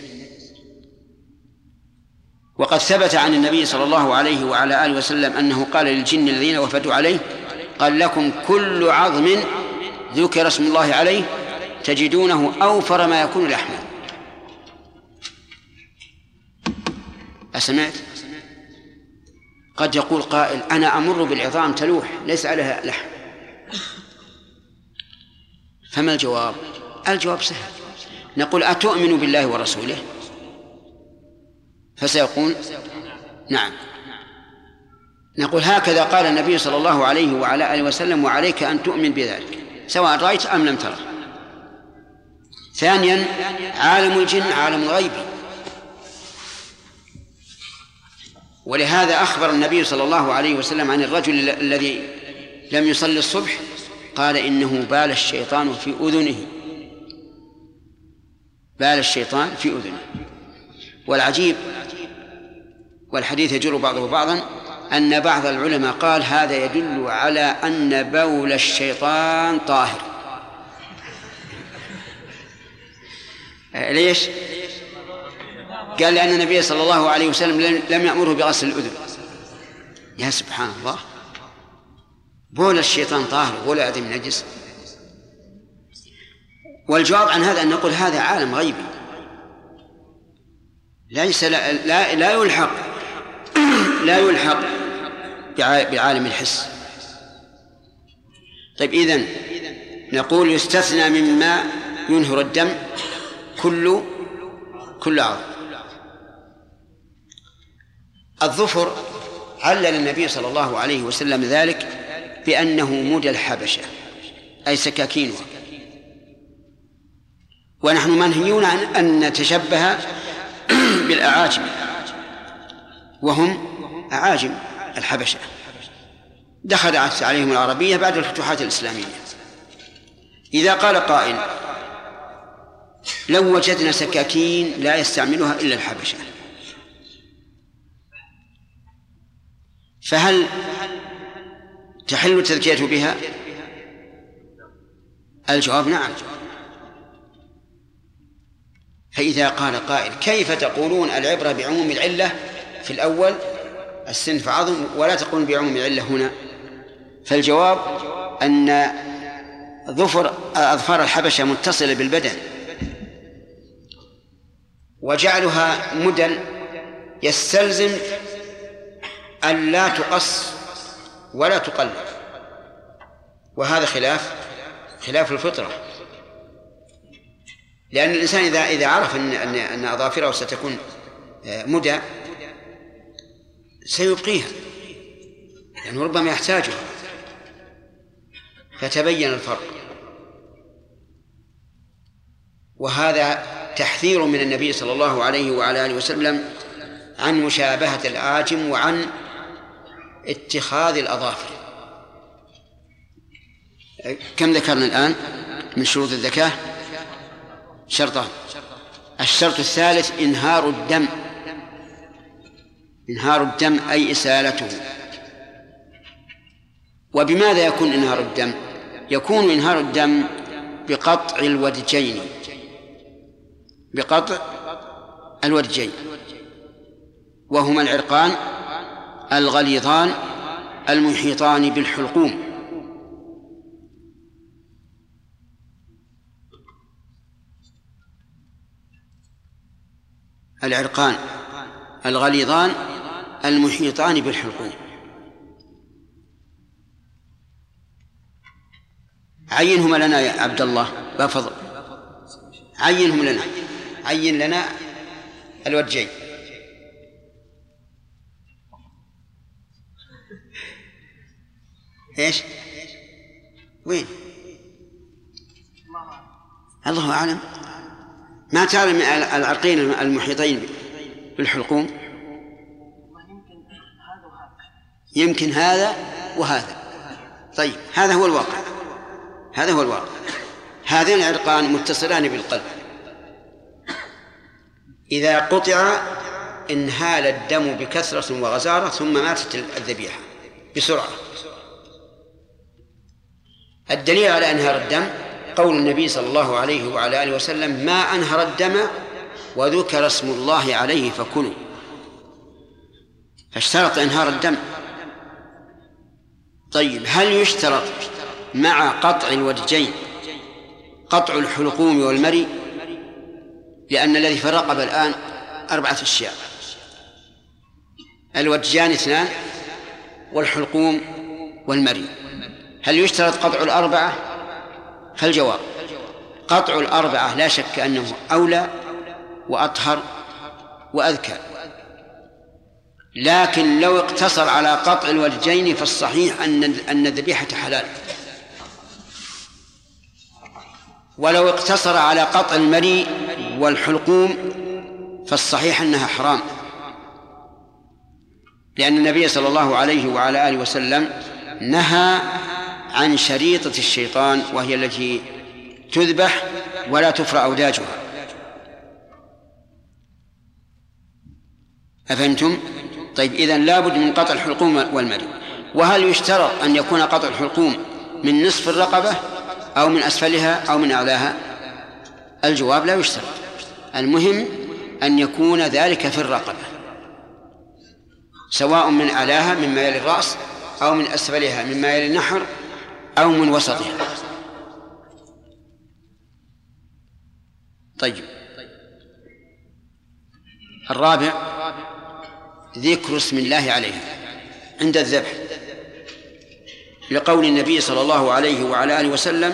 وقد ثبت عن النبي صلى الله عليه وعلى آله وسلم أنه قال للجن الذين وفدوا عليه: قال لكم كل عظم ذكر اسم الله عليه تجدونه أوفر ما يكون لحما. أسمعت؟ قد يقول قائل: أنا أمر بالعظام تلوح ليس عليها لحم، فما الجواب؟ الجواب سهل، نقول: أتؤمن بالله ورسوله؟ فسيقول: نعم. نقول: هكذا قال النبي صلى الله عليه وعلى آله وسلم، وعليك أن تؤمن بذلك سواء رأيت أم لم ترى. ثانيا، عالم الجن عالم الغيب، ولهذا أخبر النبي صلى الله عليه وسلم عن الرجل الذي لم يصلي الصبح، قال: إنه بال الشيطان في أذنه. بال الشيطان في أذنه. والعجيب، والحديث يجر بعضه بعضا، أن بعض العلماء قال: هذا يدل على أن بول الشيطان طاهر. ليش؟ قال: لأن النبي صلى الله عليه وسلم لم يأمره بغسل الأذن. يا سبحان الله، بول الشيطان طاهر ولا أدم نجس. والجواب عن هذا أن نقول: هذا عالم غيبي ليس لا يلحق بعالم الحس. طيب، إذن نقول: يستثنى مما ينهر الدم كل عظم. الظفر علل النبي صلى الله عليه وسلم ذلك بأنه مدى الحبشة، أي سكاكينها، ونحن منهيون عن أن نتشبه بالأعاجم، وهم أعاجم الحبشة دخلت عليهم العربية بعد الفتوحات الإسلامية. إذا قال قائل: لو وجدنا سكاكين لا يستعملها إلا الحبشة، فهل تحل التذكية بها؟ الجواب: نعم. فإذا قال قائل: كيف تقولون العبرة بعموم العلة في الأول السنف عظم ولا تقولون بعموم العلة هنا؟ فالجواب أن أظفار الحبشة متصلة بالبدن، وجعلها مدى يستلزم أن لا تقص ولا تقلل، وهذا خلاف الفطرة، لأن الإنسان إذا عرف أن أظافره ستكون مدى سيبقيها، لأنه ربما يحتاجها، فتبين الفرق. وهذا تحذير من النبي صلى الله عليه وعلى آله وسلم عن مشابهة الأعاجم وعن اتخاذ الأظافر. كم ذكرنا الآن من شروط الزكاة؟ شرطان. الشرط الثالث إنهار الدم أي إسالته. وبماذا يكون إنهار الدم؟ يكون إنهار الدم بقطع الودجين، وهما العرقان الغليظان المحيطان بالحلقوم. العرقان الغليظان المحيطان بالحلقوم. عينهما لنا يا عبد الله، بفضل عينهم لنا، عين لنا الودجين. ايش؟ وين؟ الله أعلم. ما تعلم العرقين المحيطين بالحلقوم؟ يمكن يمكن هذا وهذا. طيب هذا هو الواقع، هذا هو الواقع. هذين العرقان متصلان بالقلب، إذا قطع انهال الدم بكثرة وغزارة ثم ماتت الذبيحة بسرعة. الدليل على انهار الدم قول النبي صلى الله عليه وعلى آله وسلم: ما أنهر الدم وذكر اسم الله عليه فكلوا. فاشترط انهار الدم. طيب هل يشترط مع قطع الودجين قطع الحلقوم والمري؟ لأن الذي في الرقبة الآن 4 أشياء: الودجان 2 والحلقوم والمري. هل يشترط قطع 4؟ فالجواب: قطع 4 لا شك أنه أولى وأطهر وأذكى، لكن لو اقتصر على قطع الودجين فالصحيح أن الذبيحة حلال، ولو اقتصر على قطع المري والحلقوم فالصحيح أنها حرام، لأن النبي صلى الله عليه وعلى آله وسلم نهى عن شريطة الشيطان، وهي التي تذبح ولا تفرع أوداجها. أفهمتم؟ طيب إذن لابد من قطع الحلقوم والمري. وهل يشترط أن يكون قطع الحلقوم من نصف الرقبة أو من أسفلها أو من أعلاها؟ الجواب: لا يشترط، المهم أن يكون ذلك في الرقبة، سواء من أعلاها مما يلي الرأس أو من أسفلها مما يلي النحر أو من وسطها. طيب الرابع: ذكر اسم الله عليها عند الذبح، لقول النبي صلى الله عليه وعلى آله وسلم: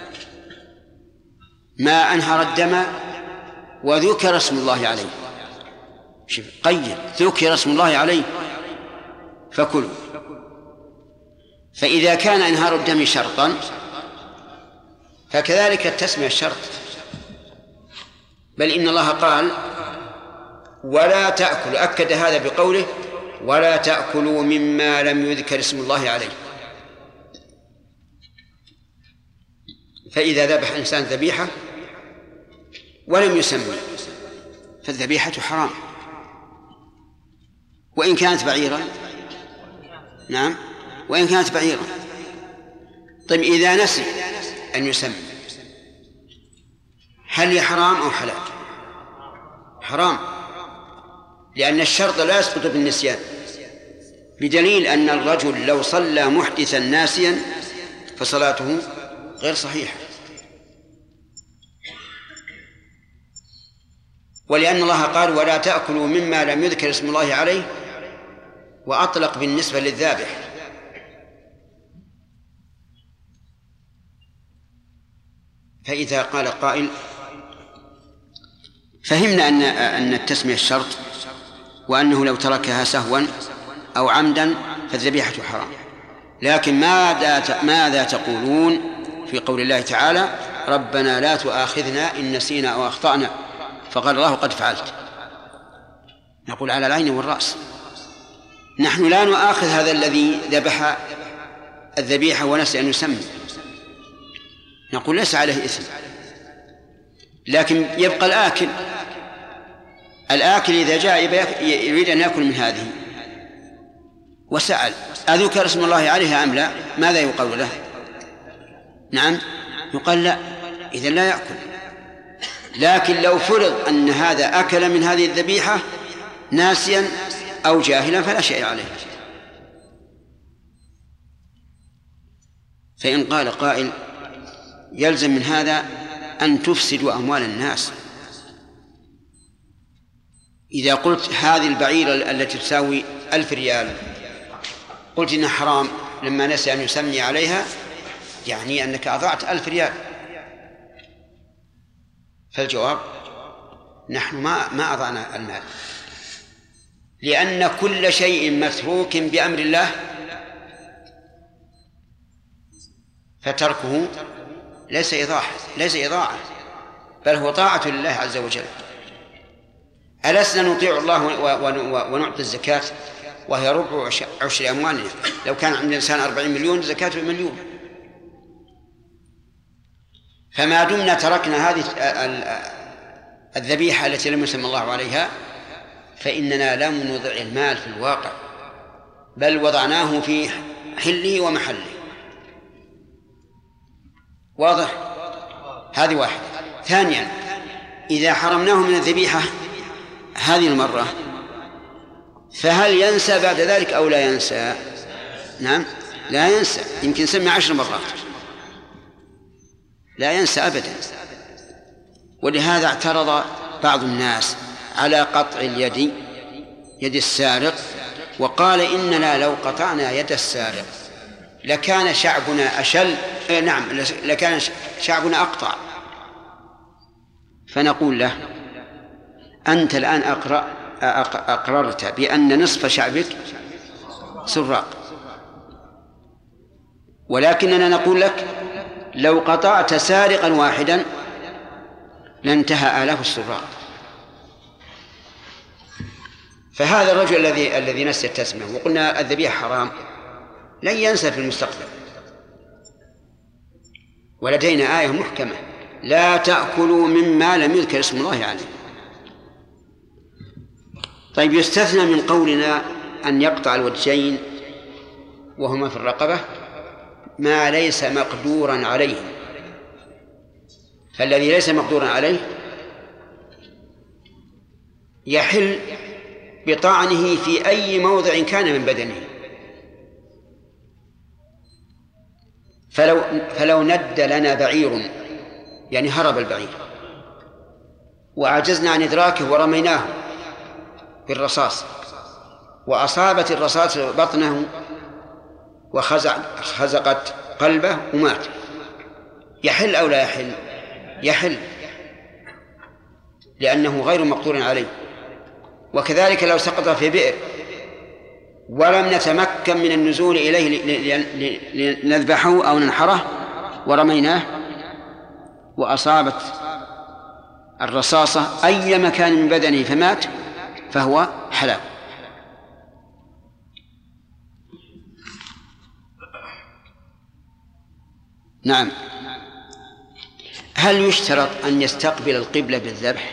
ما أنهر الدم وذكر اسم الله عليه. قيد: ذكر اسم الله عليه فكلوا. فإذا كان إنهار الدم شرطا فكذلك التسمية الشرط، بل إن الله قال: ولا تأكل، أكد هذا بقوله: ولا تأكلوا مما لم يذكر اسم الله عليه. فإذا ذبح إنسان ذبيحة ولم يسمي فالذبيحة حرام، وإن كانت بعيرا. نعم، وإن كانت بعيرا. طيب إذا نسي أن يسمي هل هي حرام أو حلال؟ حرام، لأن الشرط لا يسقط بالنسيان، بدليل أن الرجل لو صلى محدثا ناسيا فصلاته غير صحيحة. ولأن الله قال: ولا تأكلوا مما لم يذكر اسم الله عليه، وأطلق بالنسبة للذابح. فإذا قال قائل: فهمنا أن التسمية الشرط، وأنه لو تركها سهوا أو عمدا فالذبيحة حرام، لكن ماذا تقولون في قول الله تعالى: ربنا لا تؤاخذنا إن نسينا أو أخطأنا؟ فقال الله: قد فعلت. نقول: على العين والرأس، نحن لا نؤاخذ هذا الذي ذبح الذبيحة ونسي أن يسمي، نقول ليس عليه إثم، لكن يبقى الآكل إذا جاء يريد أن يأكل من هذه وسأل: أذكر اسم الله عليها أم لا؟ ماذا يقال له؟ نعم، يقال لا، إذن لا يأكل. لكن لو فرض أن هذا أكل من هذه الذبيحة ناسيا أو جاهلا فلا شيء عليه. فإن قال قائل: يلزم من هذا أن تفسدوا أموال الناس. إذا قلت هذه البعيرة التي تساوي 1000 ريال قلت إنها حرام لما نسي أن يسمي عليها، يعني أنك أضعت 1000 ريال. فالجواب: نحن ما أضعنا المال، لأن كل شيء متروك بأمر الله فتركه ليس إضاعة، بل هو طاعة لله عز وجل. ألسنا نطيع الله ونعطي الزكاة وهي ربع عشر أموالنا. لو كان عند الإنسان 40 مليون زكاته مليون. فما دمنا تركنا هذه الذبيحة التي لم يسمى الله عليها فإننا لم نضع المال في الواقع، بل وضعناه في حله ومحله. واضح؟ هذه واحدة. ثانيا، إذا حرمناه من الذبيحة هذه المرة فهل ينسى بعد ذلك أو لا ينسى؟ نعم، لا ينسى. يمكن يسمي 10 مرات، لا ينسى أبدا. ولهذا اعترض بعض الناس على قطع يد السارق، وقال إننا لو قطعنا يد السارق لكان شعبنا أشل، لكان شعبنا أقطع. فنقول له: أنت الآن أقررت بأن نصف شعبك سراق، ولكننا نقول لك لو قطعت سارقا واحدا لانتهى آلاف السراق. فهذا الرجل الذي نسي التسمية وقلنا الذبيحة حرام لن ينسى في المستقبل. ولدينا آية محكمة: لا تأكلوا مما لم يذكر اسم الله عليه. طيب، يستثنى من قولنا أن يقطع الوجهين وهما في الرقبة ما ليس مقدورا عليه. فالذي ليس مقدورا عليه يحل بطعنه في أي موضع كان من بدنه. فلو ند لنا بعير، يعني هرب البعير وعجزنا عن إدراكه ورميناه بالرصاص وأصابت الرصاص بطنه وخزقت قلبه ومات، يحل أو لا يحل؟ يحل، لأنه غير مقدور عليه. وكذلك لو سقط في بئر ولم نتمكن من النزول إليه لنذبحه أو ننحره ورميناه وأصابت الرصاصة أي مكان من بدنه فمات فهو حلال. نعم. هل يشترط أن يستقبل القبلة بالذبح؟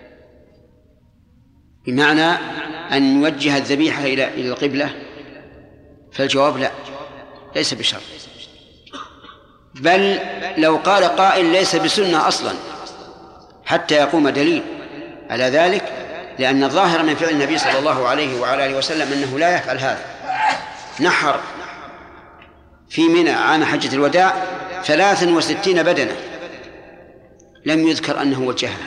بمعنى أن يوجه الذبيحة إلى القبلة؟ فالجواب لا، ليس بشرط. بل لو قال قائل ليس بسنة أصلا حتى يقوم دليل على ذلك، لأن الظاهر من فعل النبي صلى الله عليه وعلى آله وسلم أنه لا يفعل هذا. نحر في منى عام حجة الوداع 63 بدنة، لم يذكر أنه وجهها.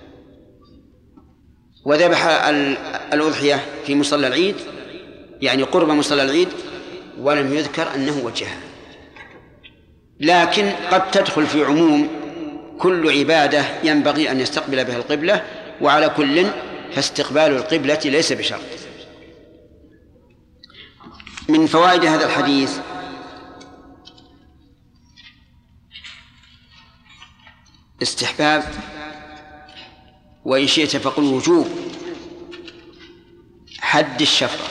وذبح الأضحية في مصلى العيد، يعني قرب مصلى العيد، ولم يذكر أنه وجهها. لكن قد تدخل في عموم كل عبادة ينبغي أن يستقبل بها القبلة، وعلى كل فاستقبال القبلة ليس بشرط. من فوائد هذا الحديث استحباب، وإن شئت فقل وجوب، حد الشفرة،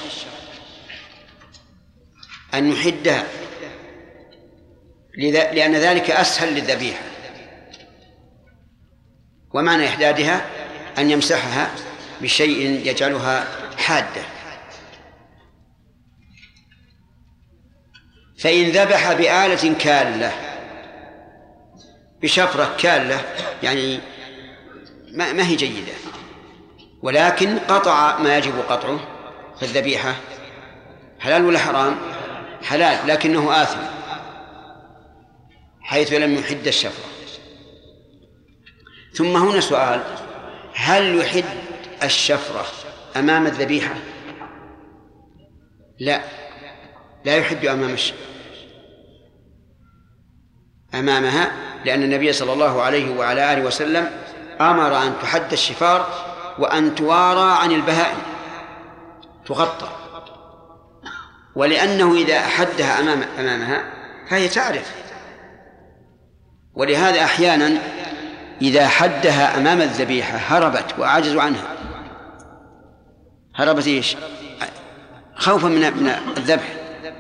أن يحدها، لأن ذلك أسهل للذبيحة. ومعنى إحدادها أن يمسحها بشيء يجعلها حادة. فإن ذبح بآلة كالة، بشفرة كالة، يعني ما هي جيدة، ولكن قطع ما يجب قطعه، فالذبيحة حلال ولا حرام؟ حلال، لكنه آثم حيث لم يحد الشفرة. ثم هنا سؤال: هل يحد الشفرة أمام الذبيحة؟ لا يحد أمامها، لأن النبي صلى الله عليه وعلى آله وسلم أمر أن تحد الشفار وأن توارى عن البهائم، تغطى. ولأنه إذا أحدها أمامها فهي تعرف. ولهذا أحيانا إذا حدها أمام الذبيحة هربت وعجزوا عنها. هربت إيش؟ خوفا من الذبح،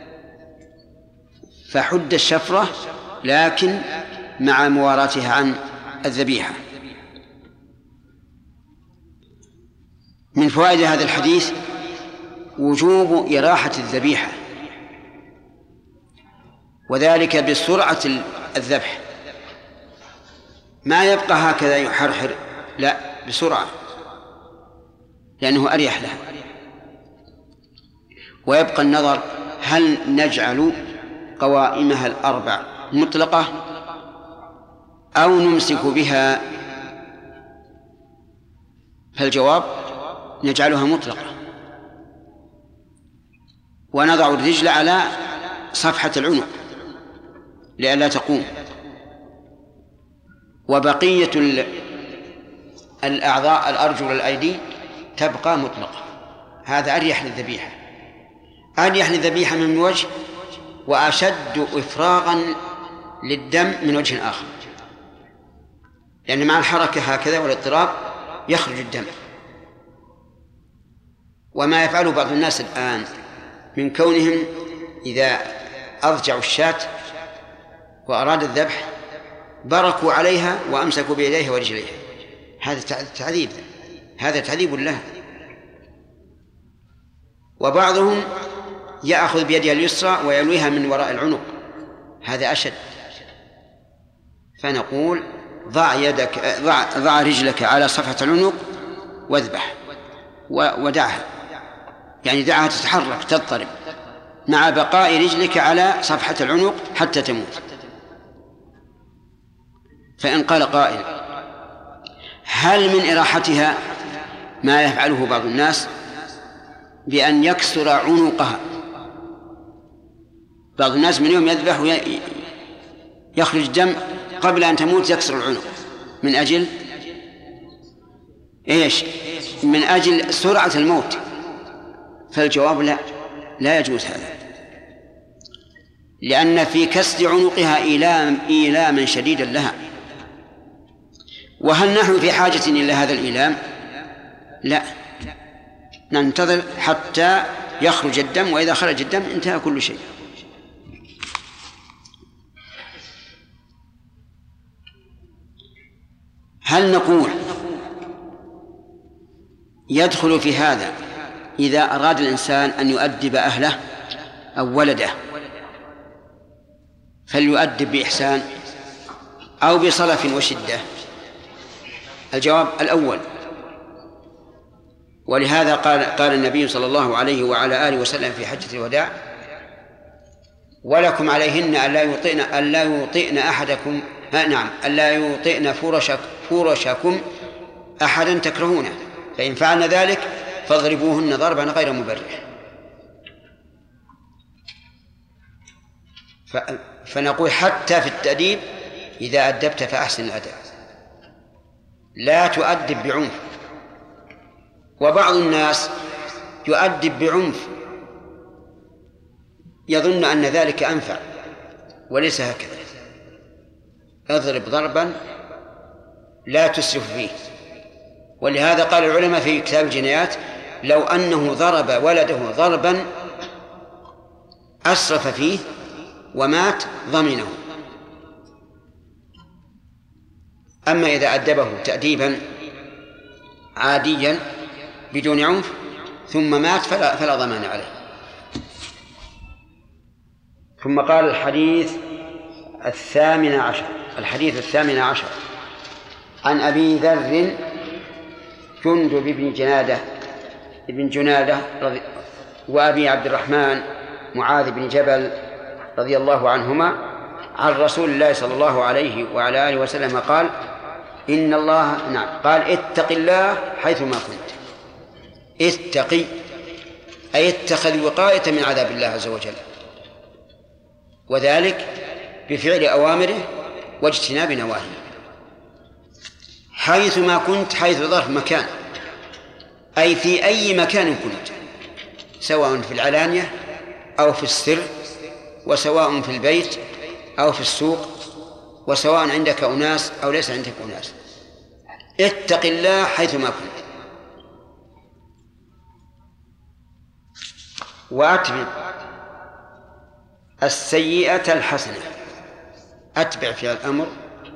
فحد الشفرة لكن مع مواراتها عن الذبيحة. من فوائد هذا الحديث وجوب إراحة الذبيحة، وذلك بسرعة الذبح، ما يبقى هكذا يحرحر، لا، بسرعة، لأنه أريح له. ويبقى النظر هل نجعل قوائمها الأربع مطلقة أو نمسك بها؟ فالجواب نجعلها مطلقة، ونضع الرجل على صفحة العنق لئلا تقوم، وبقية الأعضاء الأرجل والأيدي تبقى مطلقة. هذا أريح للذبيحة، أريح للذبيحة من وجه، وأشد إفراغا للدم من وجه آخر، لأن مع الحركة هكذا والاضطراب يخرج الدم. وما يفعله بعض الناس الآن من كونهم إذا أضجعوا الشاة وأراد الذبح بركوا عليها وأمسكوا بيديها ورجليها، هذا تعذيب، هذا تعذيب له. وبعضهم يأخذ بيدها اليسرى ويلويها من وراء العنق، هذا أشد. فنقول ضع رجلك على صفحة العنق واذبح ودعها، يعني دعها تتحرك تضطرب، مع بقاء رجلك على صفحة العنق حتى تموت. فإن قال قائل هل من إراحتها ما يفعله بعض الناس بأن يكسر عنقها؟ بعض الناس من يوم يذبح يخرج دم قبل أن تموت يكسر العنق من أجل إيش؟ من أجل سرعة الموت. فالجواب لا يجوز هذا، لأن في كسر عنقها إيلاما شديدا لها. وهل نحن في حاجة إلى هذا الإيلام؟ لا، ننتظر حتى يخرج الدم، وإذا خرج الدم انتهى كل شيء. هل نقول يدخل في هذا إذا أراد الإنسان أن يؤدب أهله أو ولده فليؤدب بإحسان أو بصلف وشدة؟ الجواب الأول، ولهذا قال النبي صلى الله عليه وعلى آله وسلم في حجة الوداع: ولكم عليهن ألا يوطئن أحدكم ألا يوطئن فرشكم أحدا تكرهونه، فإن فعلن ذلك فاضربوهن ضربا غير مبرح. فنقول حتى في التأديب إذا أدبت فأحسن الأدب، لا تؤدب بعنف. وبعض الناس يؤدب بعنف يظن أن ذلك أنفع، وليس هكذا. اضرب ضربا لا تسرف فيه. ولهذا قال العلماء في كتاب الجنايات: لو أنه ضرب ولده ضربا أسرف فيه ومات ضمنه. أما إذا أدبه تأديبا عاديا بدون عنف ثم مات فلا ضمان عليه. ثم قال الحديث 18 عن أبي ذر جندب بن جنادة وأبي عبد الرحمن معاذ بن جبل رضي الله عنهما عن رسول الله صلى الله عليه وعلى آله وسلم قال: إن الله قال: اتق الله حيثما كنت. اتقي أي اتخذ وقاية من عذاب الله عز وجل، وذلك بفعل أوامره واجتناب نواهيه. حيثما كنت، حيث ظرف مكان، أي في أي مكان كنت، سواء في العلانية أو في السر، وسواء في البيت أو في السوق، وسواء عندك أناس أو ليس عندك أناس. اتق الله حيثما كنت. وأتبع السيئة الحسنة. أتبع فيها الأمر،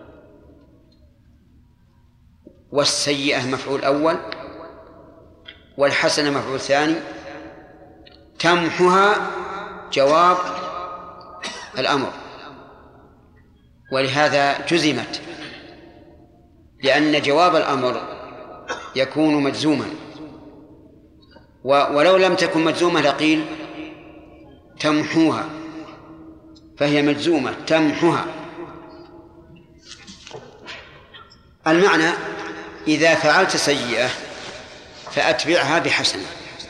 والسيئة مفعول أول، والحسنة مفعول ثاني، تمحها جواب الأمر، ولهذا جزمت، لأن جواب الأمر يكون مجزوما، ولو لم تكن مجزومة لقيل تمحوها، فهي مجزومة تمحها. المعنى إذا فعلت سيئة فأتبعها بحسنة،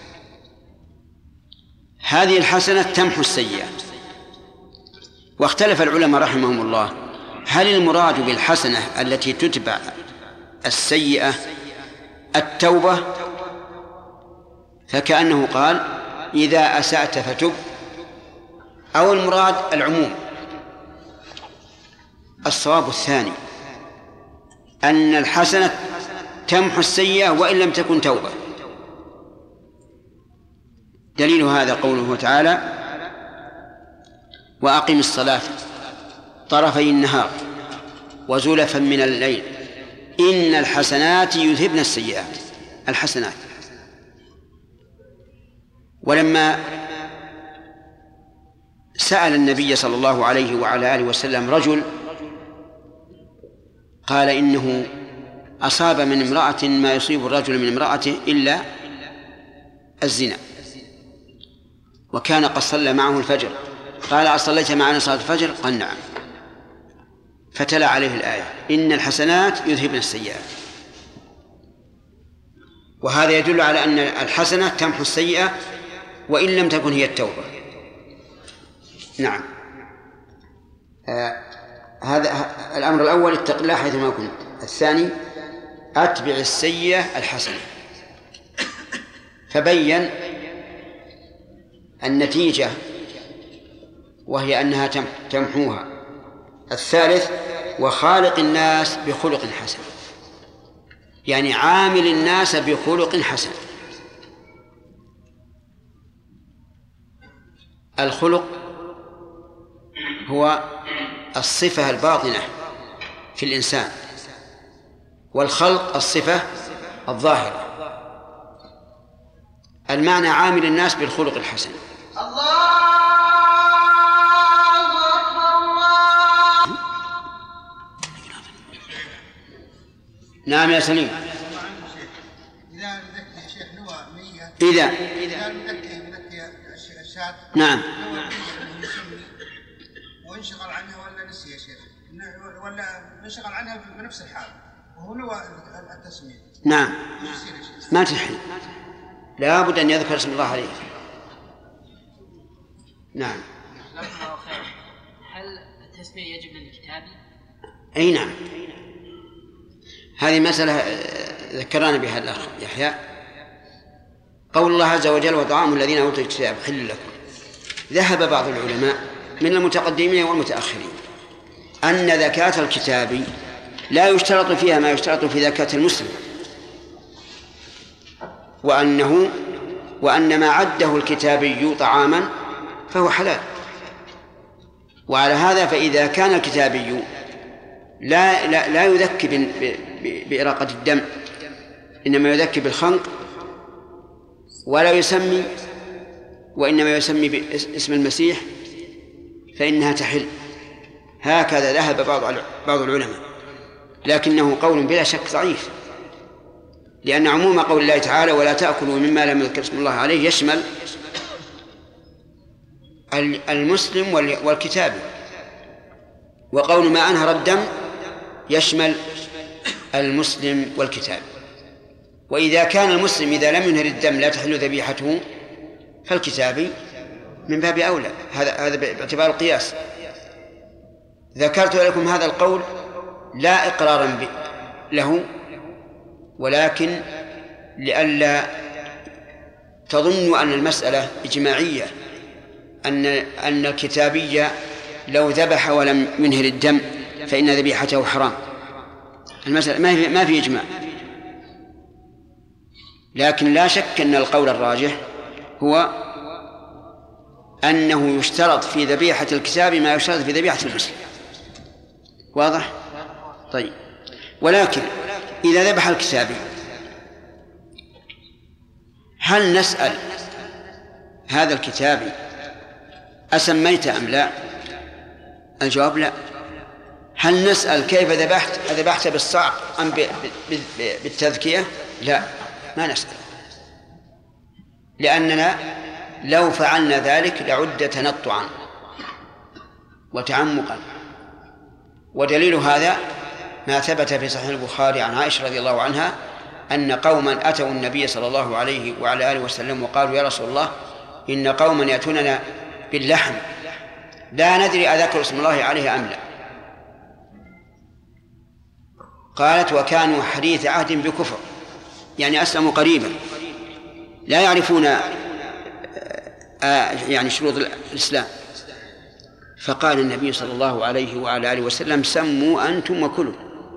هذه الحسنة تمحو السيئة. واختلف العلماء رحمهم الله هل المراد بالحسنة التي تتبع السيئة التوبة، فكأنه قال إذا أسأت فتب، أو المراد العموم. الصواب الثاني، أن الحسنة تمحو السيئة وإن لم تكن توبة. دليل هذا قوله تعالى وأقم الصلاة طرفي النهار وزلفا من الليل إن الحسنات يذهبن السيئات. الحسنات. ولما سأل النبي صلى الله عليه وعلى آله وسلم رجل قال إنه أصاب من امرأة ما يصيب الرجل من امرأته إلا الزنا، وكان قد صلى معه الفجر، قال أصليت معنا صلاة الفجر؟ قال نعم، فتلا عليه الآية إن الحسنات يذهبن السيئات. وهذا يدل على أن الحسنة تمحو السيئة وإن لم تكن هي التوبة. نعم. هذا الأمر الأول، اتق الله حيثما كنت. الثاني أتبع السيئة الحسنة، فبين النتيجة وهي أنها تمحوها. الثالث وخالق الناس بخلق حسن، يعني عامل الناس بخلق حسن. الخلق هو الصفة الباطنة في الإنسان، والخلق الصفة الظاهرة. المعنى عامل الناس بالخلق الحسن. نعم يا سليم. إذا ذكي شيخ نوى مية، إذا ذكي الشاة، نعم، وانشغل عنها ولا نسي يا شيخ، ولا انشغل عنها بنفس الحال وهو نوى التسمية، نعم، ما تحل، لا بد أن يذكر اسم الله عليه. نعم. هل التسمية يجب للكتابي؟ أي نعم، هذه مسألة ذكرنا بها الأخ يحيى. قول الله عز وجل وطعام الذين أوتوا الكتاب حل لكم. ذهب بعض العلماء من المتقدمين والمتأخرين أن زكاة الكتاب لا يشترط فيها ما يشترط في زكاة المسلم، وأن ما عده الكتابي طعاما فهو حلال. وعلى هذا فإذا كان الكتابي لا يذكي بإراقة الدم، إنما يذكي بالخنق، ولا يسمي، وإنما يسمي باسم المسيح، فإنها تحل. هكذا ذهب بعض العلماء، لكنه قول بلا شك ضعيف، لأن عموم قول الله تعالى ولا تأكلوا مما لم يذكر اسم الله عليه يشمل المسلم والكتابي، وقول ما أنهر الدم يشمل المسلم والكتابي. وإذا كان المسلم إذا لم ينهر الدم لا تحل ذبيحته، فالكتابي من باب أولى. هذا باعتبار القياس. ذكرت لكم هذا القول لا إقرارا له، ولكن لئلا تظنوا أن المسألة إجماعية، أن الكتابي لو ذبح ولم ينهر الدم فإن ذبيحته حرام. المسألة ما في إجماع، لكن لا شك أن القول الراجح هو أنه يشترط في ذبيحة الكتاب ما يشترط في ذبيحة المسلم. واضح؟ طيب، ولكن إذا ذبح الكتابي هل نسأل هذا الكتابي أسميت أم لا؟ الجواب لا. هل نسأل كيف ذبحت؟ أذبحت بالصعق أم بالتذكية؟ لا، ما نسأل، لأننا لو فعلنا ذلك لعد تنطعا وتعمقا. ودليل هذا ما ثبت في صحيح البخاري عن عائشة رضي الله عنها أن قوما أتوا النبي صلى الله عليه وعلى آله وسلم وقالوا: يا رسول الله، إن قوما يأتوننا باللحم لا ندري أذكر اسم الله عليه أم لا. قالت: وكانوا حديث عهد بكفر، يعني أسلموا قريبا، لا يعرفون يعني شروط الإسلام. فقال النبي صلى الله عليه وعلى آله وسلم: سموا أنتم وكلوا.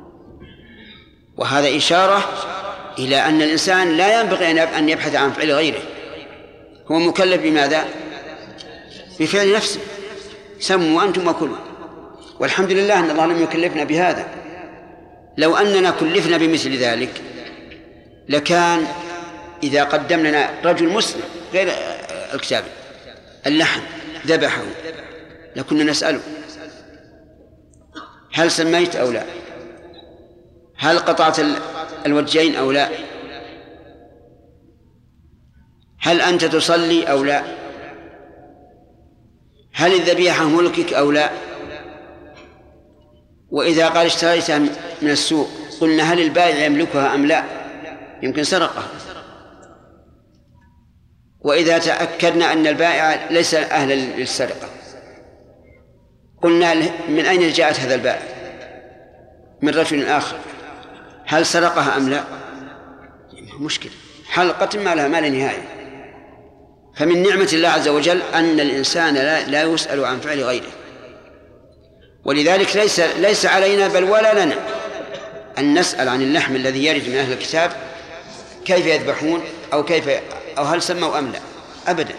وهذا إشارة إلى أن الإنسان لا ينبغي أن يبحث عن فعل غيره، هو مكلف بماذا؟ بفعل نفسه. سموا أنتم وكلوا. والحمد لله أن الله لم يكلفنا بهذا. لو أننا كلفنا بمثل ذلك لكان إذا قدم لنا رجل مسلم غير الكتاب اللحم ذبحه لكنا نسأله: هل سميت أو لا؟ هل قطعت الوجهين أو لا؟ هل أنت تصلي أو لا؟ هل الذبيحة ملكك أو لا؟ وإذا قال اشتريتها من السوق قلنا: هل البائع يملكها أم لا؟ يمكن سرقها. وإذا تأكدنا أن البائع ليس أهلا للسرقة قلنا: من أين جاءت هذا البائع؟ من رجل آخر، هل سرقها أم لا؟ مشكلة، حلقة ما لها نهاية. فمن نعمة الله عز وجل أن الإنسان لا يسأل عن فعل غيره. ولذلك ليس علينا بل ولا لنا أن نسأل عن اللحم الذي يرد من أهل الكتاب كيف يذبحون أو هل سموا أم لا، أبدا.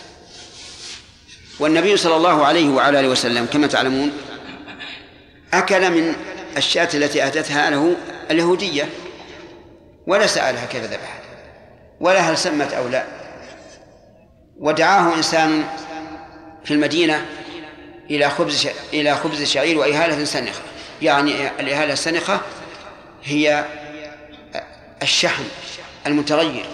والنبي صلى الله عليه وعلى آله وسلم كما تعلمون أكل من الشاة التي أتتها له اليهودية ولا سألها كيف ذبحت ولا هل سمت أو لا. ودعاه إنسان في المدينة إلى خبز شعير وإهالة سنخة، يعني الإهالة السنخة هي الشحم المتغير.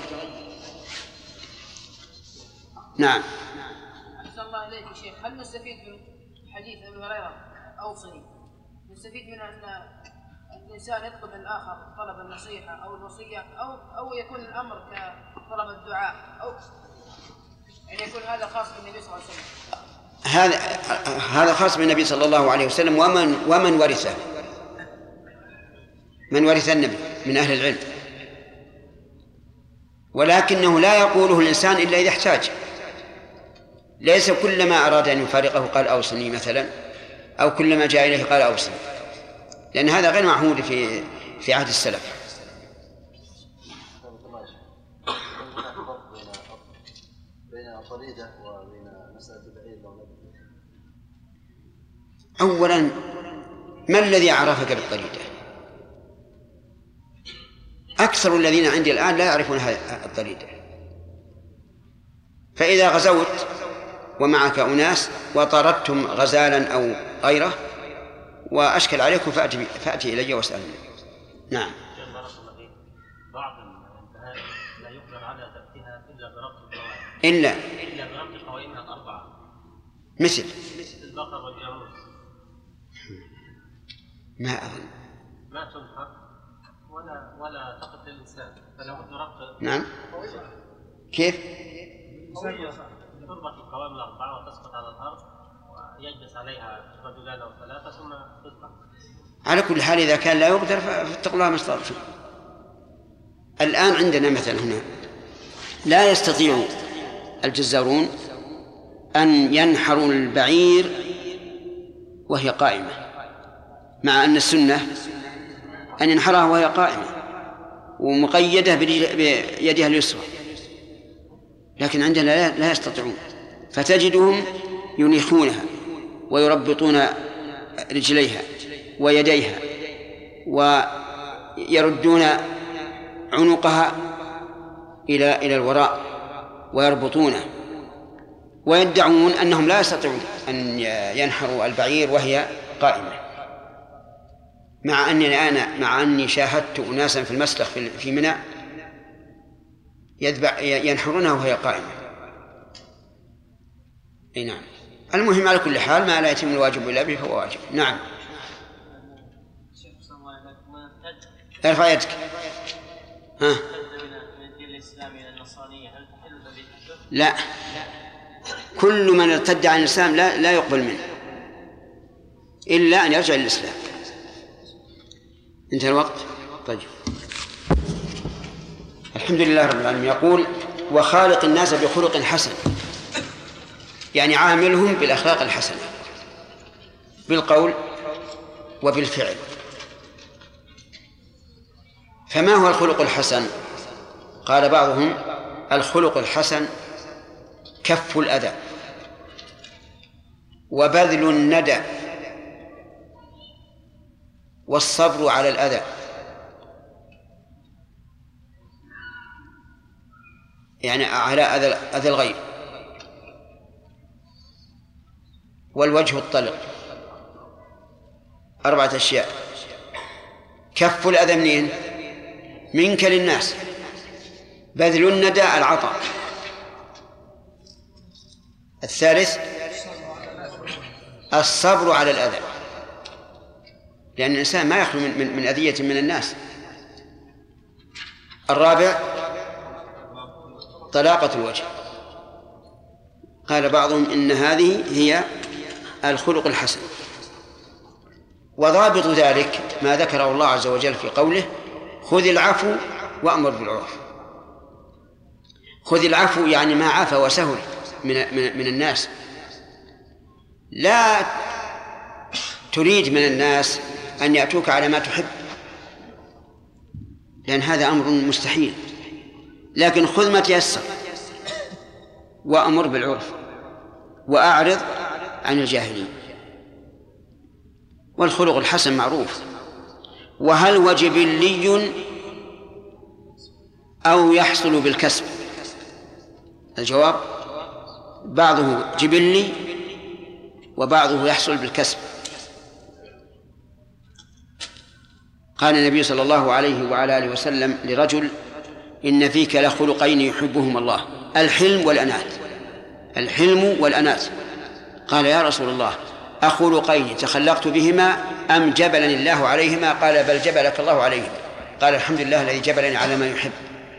نعم. أحسن الله إليك يا شيخ، هل نستفيد من حديث أبي هريرة أوصني، نستفيد من أن الإنسان يطلب من الآخر طلب النصيحة أو الوصية أو يكون الأمر كطلب الدعاء أو يعني يكون هذا خاص بالنبي صلى الله عليه وسلم؟ هذا خاص بالنبي صلى الله عليه وسلم ومن ورثه، من ورث النبي من أهل العلم، ولكنه لا يقوله الإنسان إلا إذا احتاج. ليس كلما أراد أن يفارقه قال أوصني مثلا، أو كلما جاء إليه قال أوصني، لأن هذا غير معهود في عهد السلف. أولا، ما الذي عرفك بالطريقة؟ أكثر الذين عندي الآن لا يعرفون هذه الطريقة. فإذا غزوت ومعك أناس وطردتم غزالا أو غيره وأشكل عليكم فأتي إلي واسألني. نعم. بعض البهائم لا يقدر على ذبحها إلا بربط القوائم، إلا بربط قوائمها الأربعة، مثل البقر والجاموس. ما أظن ما تنحر ولا تقتل الإنسان، فلو ربط. نعم. كيف؟ تربط القوائم الأربعة وتسقط على الأرض ويجلس عليها رجلان أو ثلاثة ثم تذبح. على كل حال إذا كان لا يقدر فاتقوا الله ما استطعتم. الآن عندنا مثلا هنا لا يستطيع الجزارون أن ينحروا البعير وهي قائمة، مع أن السنة أن ينحرها وهي قائمة ومقيدة بيدها اليسرى، لكن عندنا لا يستطيعون. فتجدهم ينيخونها ويربطون رجليها ويديها ويردون عنقها إلى الوراء ويربطونه، ويدعون أنهم لا يستطيعون أن ينحروا البعير وهي قائمة، مع أني شاهدت أناسا في المسلخ في منى ينحرونها وهي قائمة. أي نعم. المهم على كل حال ما لا يتم الواجب إلا به فهو واجب. نعم. ارفع يدك. ها. لا، كل من ارتد عن الإسلام لا يقبل منه إلا أن يرجع للإسلام. انتهى الوقت. طيب، الحمد لله رب العالمين. يقول: وخالق الناس بخلق حسن، يعني عاملهم بالأخلاق الحسنة بالقول وبالفعل. فما هو الخلق الحسن؟ قال بعضهم: الخلق الحسن كف الأذى وبذل الندى والصبر على الأذى، يعني على أذى الغير، والوجه الطلق. 4 أشياء. كف الأذى منين؟ منك للناس. بذل الندى العطاء. الثالث الصبر على الأذى، لأن الإنسان ما يخلو من أذية من الناس. الرابع طلاقة الوجه. قال بعضهم إن هذه هي الخلق الحسن. وضابط ذلك ما ذكره الله عز وجل في قوله: خذ العفو وأمر بالعرف. خذ العفو يعني ما عفى وسهل من الناس. لا تريد من الناس أن يأتوك على ما تحب، لأن هذا أمر مستحيل، لكن خذ ما تيسر وأمر بالعرف وأعرض عن الجاهلين. والخلق الحسن معروف. وهل هو جبلي أو يحصل بالكسب؟ الجواب: بعضه جبلي وبعضه يحصل بالكسب. قال النبي صلى الله عليه وعلى آله وسلم لرجل: إن فيك لخلقين يحبهما الله، الحلم والأنات. الحلم والأنات. قال: يا رسول الله، أخلقين تخلقت بهما أم جبلني الله عليهما؟ قال: بل جبلك الله عليهما. قال: الحمد لله الذي جبلني على ما يحب.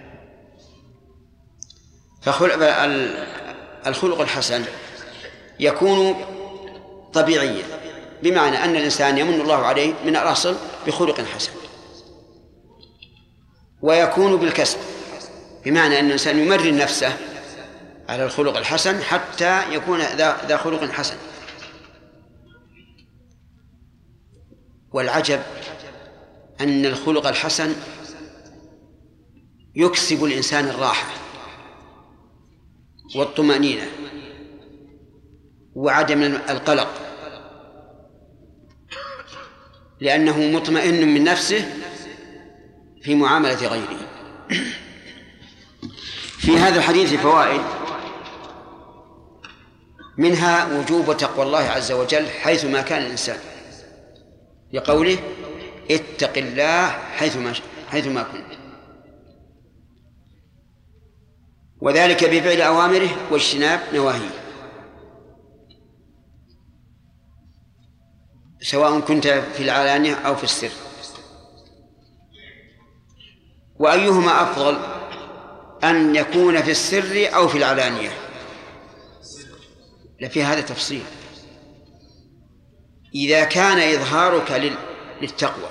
فالخلق الحسن يكون طبيعيا، بمعنى أن الإنسان يمن الله عليه من الأصل بخلق حسن. ويكون بالكسب، بمعنى أن الإنسان يمرن نفسه على الخلق الحسن حتى يكون ذا خلق حسن. والعجب أن الخلق الحسن يكسب الإنسان الراحة والطمأنينة وعدم القلق، لأنه مطمئن من نفسه في معاملة غيره. في هذا الحديث فوائد، منها وجوب تقوى الله عز وجل حيثما كان الإنسان، لقوله: اتق الله حيثما كنت، وذلك بفعل أوامره واجتناب نواهيه، سواء كنت في العلانية أو في السر. وأيهما أفضل، أن يكون في السر أو في العلانية؟ لفي هذا تفصيل. إذا كان إظهارك للتقوى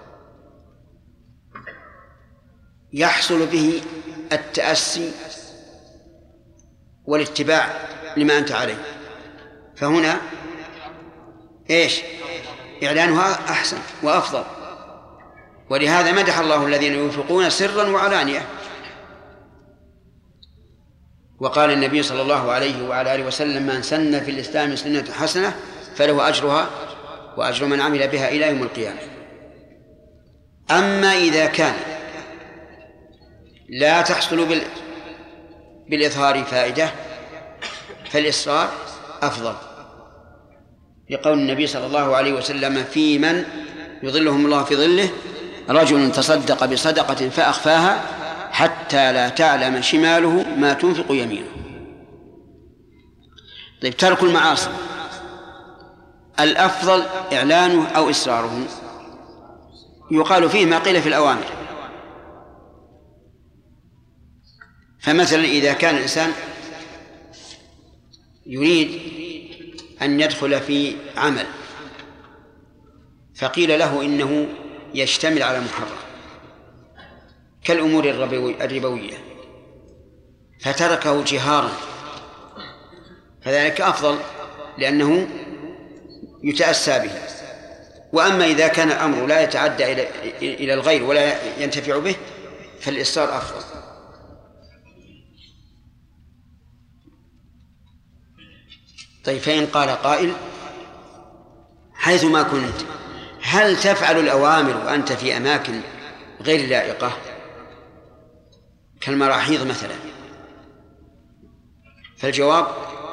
يحصل به التأسي والاتباع لما أنت عليه، فهنا إعلانها أحسن وأفضل. ولهذا مدح الله الذين ينفقون سرا وعلانية. وقال النبي صلى الله عليه وعلى آله وسلم: من سن في الإسلام سنة حسنة فله أجرها وأجر من عمل بها إلى يوم القيامة. أما إذا كان لا تحصل بالإظهار فائدة فالإصرار أفضل، لقول النبي صلى الله عليه وسلم: في من يظلهم الله في ظله رجل تصدق بصدقة فأخفاها حتى لا تعلم شماله ما تنفق يمينه. طيب، ترك المعاصي الأفضل إعلانه أو إسراره؟ يقال فيه ما قيل في الأوامر. فمثلا إذا كان الإنسان يريد أن يدخل في عمل فقيل له إنه يشتمل على محرم كالأمور الربوية فتركه جهارا، فذلك أفضل لأنه يتأسى به. وأما إذا كان الأمر لا يتعدى إلى الغير ولا ينتفع به فالإصرار أفضل. طيب، فإن قال قائل: حيثما كنت هل تفعل الأوامر وأنت في أماكن غير لائقة كالمراحيض مثلا؟ فالجواب: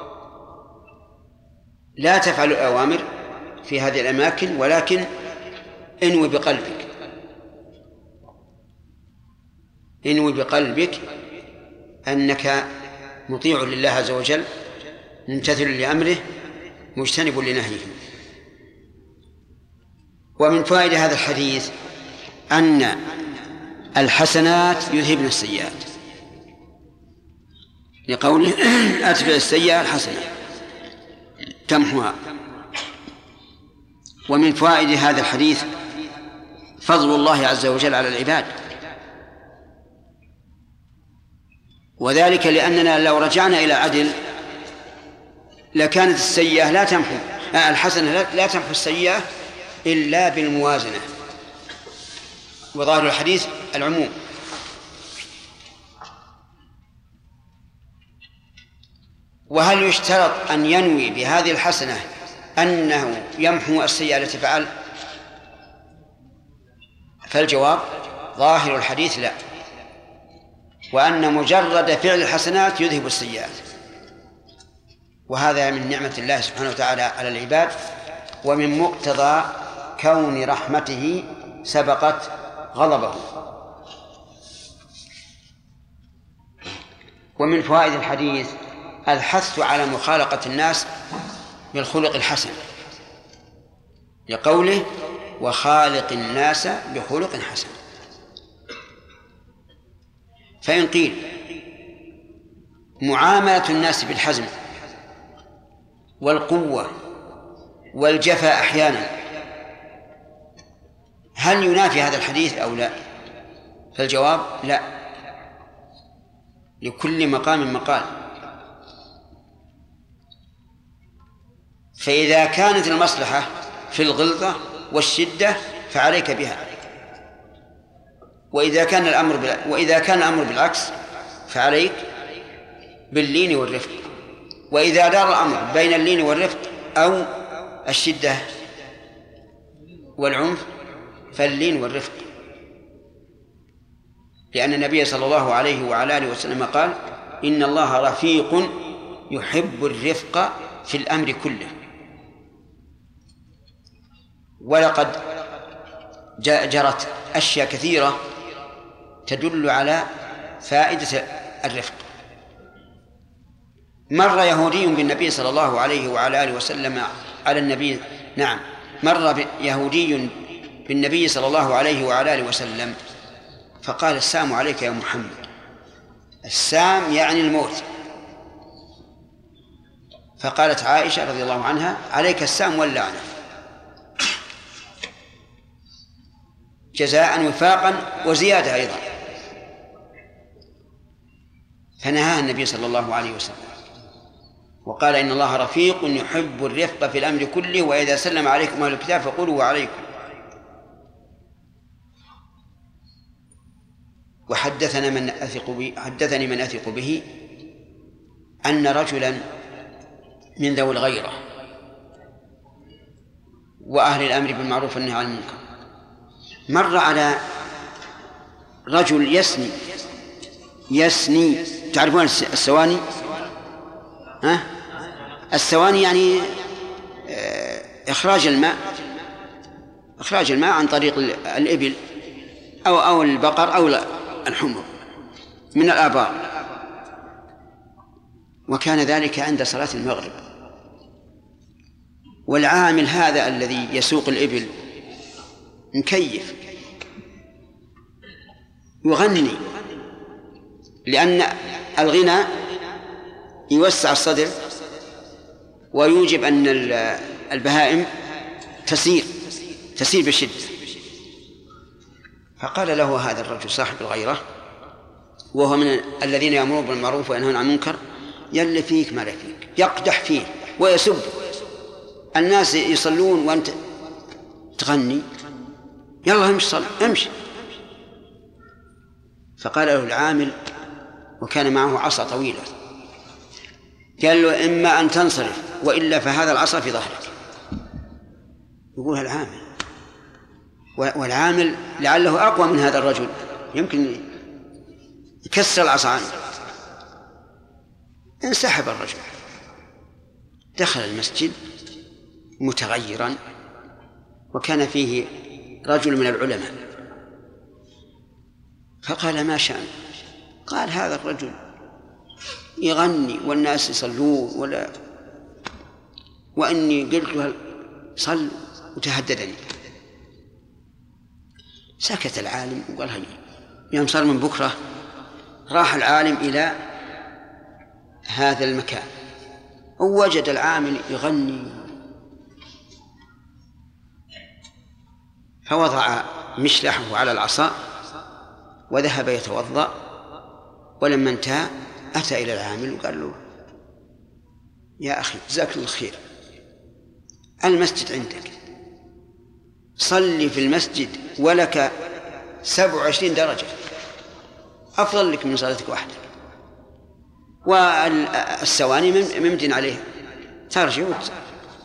لا تفعل الأوامر في هذه الأماكن، ولكن انوي بقلبك أنك مطيع لله عز وجل ممتثل لأمره مجتنب لنهيه. ومن فوائد هذا الحديث أن الحسنات يذهبن السيئات، لقوله: أتبع السيئة الحسنة تمحوها. ومن فوائد هذا الحديث فضل الله عز وجل على العباد، وذلك لأننا لو رجعنا إلى عدل لكانت السيئة لا تمحو الحسنة لا تمحو السيئة إلا بالموازنة، وظاهر الحديث العموم. وهل يشترط أن ينوي بهذه الحسنة أنه يمحو السيئة التي فعل؟ فالجواب: ظاهر الحديث لا، وأن مجرد فعل الحسنات يذهب السيئات، وهذا من نعمة الله سبحانه وتعالى على العباد، ومن مقتضى كون رحمته سبقت غضبه. ومن فوائد الحديث الحث على مخالقة الناس بالخلق الحسن، لقوله: وخالق الناس بخلق حسن. فإن قيل: معاملة الناس بالحزم والقوة والجفا أحيانا، هل ينافي هذا الحديث أو لا؟ فالجواب: لا، لكل مقام مقال. فإذا كانت المصلحة في الغلظة والشدة فعليك بها، وإذا كان الأمر بالعكس فعليك باللين والرفق. وإذا دار الأمر بين اللين والرفق أو الشدة والعنف فاللين والرفق، لأن النبي صلى الله عليه وعلى آله وسلم قال: إن الله رفيق يحب الرفق في الأمر كله. ولقد جرت أشياء كثيرة تدل على فائدة الرفق. مر يهودي بالنبي صلى الله عليه وعلى آله وسلم على النبي مر يهودي بالنبي صلى الله عليه وعلى آله وسلم فقال: السلام عليك يا محمد. السام يعني الموت. فقالت عائشة رضي الله عنها: عليك السام واللعنة، جزاء وفاقا وزيادة أيضا. فنهاها النبي صلى الله عليه وسلم وقال: إن الله رفيق يحب الرفق في الأمر كله، وإذا سلم عليكم أهل الكتاب فقولوا وعليكم. وحدثني من أثق به أن رجلا من ذوي الغيرة وأهل الأمر بالمعروف والنهي عن المنكر مر على رجل يسني. تعرفون السواني؟ السواني يعني إخراج الماء عن طريق الإبل أو البقر أو الحمر من الآبار. وكان ذلك عند صلاة المغرب، والعامل هذا الذي يسوق الإبل مكيف يغني، لأن الغنى يوسع الصدر ويوجب أن البهائم تسير بشدة. فقال له هذا الرجل صاحب الغيرة وهو من الذين يأمرون بالمعروف وينهون عن المنكر: يلي فيك ما فيك، يقدح فيه ويسب. الناس يصلون وأنت تغني، يلا امشي صل امشي. فقال له العامل، وكان معه عصا طويلة، قال له: إما أن تنصرف وإلا فهذا العصا في ظهرك. يقولها العامل، والعامل لعله أقوى من هذا الرجل، يمكن يكسر العصا عنه. انسحب الرجل، دخل المسجد متغيرا، وكان فيه رجل من العلماء، فقال: ما شأن؟ قال: هذا الرجل يغني والناس يصلون وإني قلت له صل وتهددني. سكت العالم وقال: هني. يوم صار من بكرة راح العالم إلى هذا المكان ووجد العامل يغني، فوضع مشلحه على العصا وذهب يتوضأ. ولما انتهى أتى إلى العامل وقال له: يا أخي جزاك الله خير، المسجد عندك، صلي في المسجد ولك 27 درجة، أفضل لك من صلاتك وحدك، والسواني ممدن عليها، ترجع وتسأل.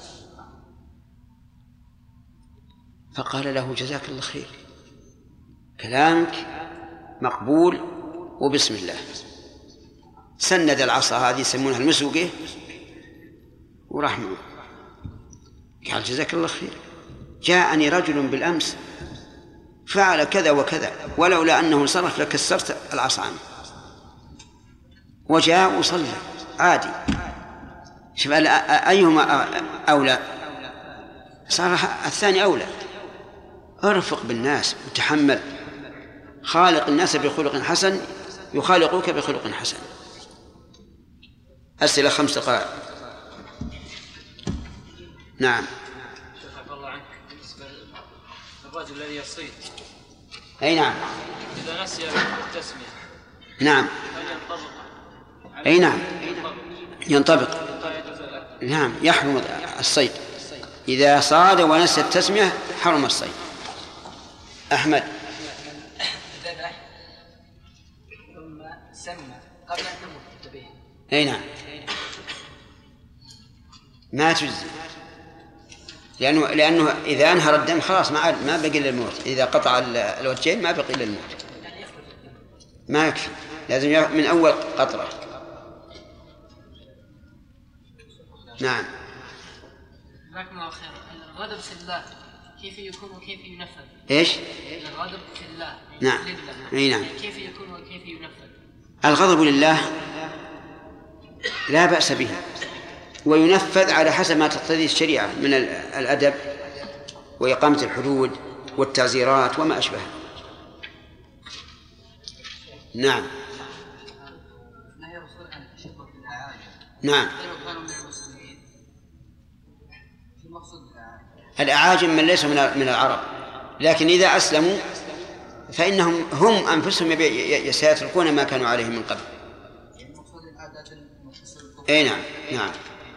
فقال له: جزاك الله خير، كلامك مقبول وبسم الله. سند العصا هذه يسمونها المسوقة وراح معه. قال: جزاك الله خير، جاءني رجل بالأمس فعل كذا وكذا، ولولا أنه انصرف لكسرت العصا عنه. وجاء وصلى عادي. شوف أيهما أولى؟ صار الثاني أولى. ارفق بالناس وتحمل، خالق الناس بخلق حسن يخالقوك بخلق حسن. أسئلة 5 دقائق. نعم. شيخ الله عنك، بالنسبة للرجل الذي يصيد، أي نعم، إذا نسي التسمية، نعم، هل ينطبق؟ أي نعم ينطبق. نعم، يحرم الصيد إذا صاد ونسي التسمية، حرم الصيد. أحمد. ذبح ثم سمى قبل أن تموت به. أي نعم، ما تجزي، لأنه إذا أنهر الدم خلاص ما بقي إلا الموت. إذا قطع الوجهين ما بقي إلا الموت، ما يكفي، لازم من أول قطرة. نعم. جزاكم الله خير. الغضب في الله كيف يكون وكيف ينفذ؟ إيش؟ الغضب في الله. نعم. أي نعم. كيف يكون وكيف ينفذ؟ الغضب لله لا بأس به، وينفذ على حسب ما تقتضيه الشريعة من الأدب وإقامة الحدود والتعزيرات وما أشبه. نعم. نعم. الأعاجم من ليسوا من العرب، لكن إذا أسلموا فإنهم هم أنفسهم سيتركون ما كانوا عليه من قبل. أي نعم. نعم.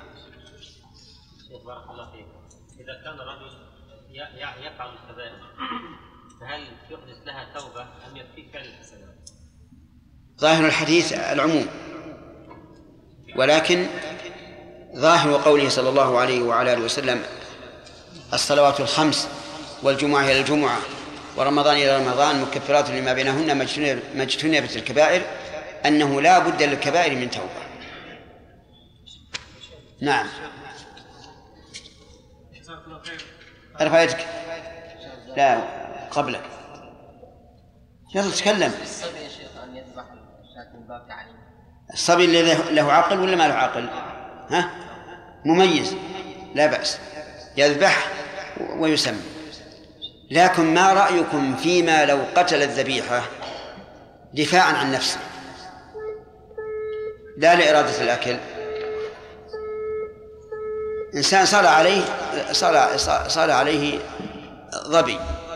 بارك الله فيك. إذا كان رجل يفعل الكبائر، فهل يحدث لها توبة أم يكفي فعل الحسنات؟ ظاهر الحديث العموم، ولكن ظاهر قوله صلى الله عليه وعلى آله وسلم الصلوات الخمس والجمعة إلى الجمعة ورمضان إلى رمضان مكفرات لما بينهن ما اجتنبت الكبائر، أنه لا بد للكبائر من توبة. نعم. ارفع يدك. لا قبلك. يلا تكلم. الصبي يا شيخ أن يذبح الشاة من باب تعليم. الصبي اللي له عقل ولا ما له عقل؟ ها؟ مميز لا بأس يذبح ويسمى. لكن ما رأيكم فيما لو قتل الذبيحة دفاعا عن نفسه لا لإرادة الأكل؟ إنسان صار عليه ظبي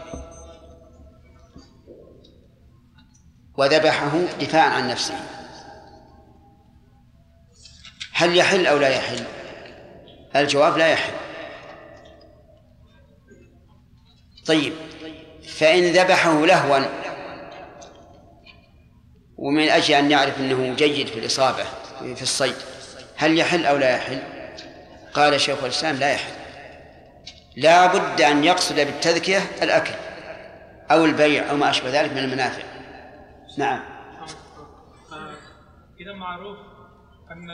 وذبحه دفاعا عن نفسه، هل يحل أو لا يحل؟ الجواب لا يحل. طيب فإن ذبحه لهوا ومن أجل أن يعرف أنه جيد في الإصابة في الصيد، هل يحل أو لا يحل؟ قال شيخ الإسلام لا يحل، لا بد أن يقصد بالتذكية الأكل أو البيع أو ما أشبه ذلك من المنافع. نعم. إذا معروف أن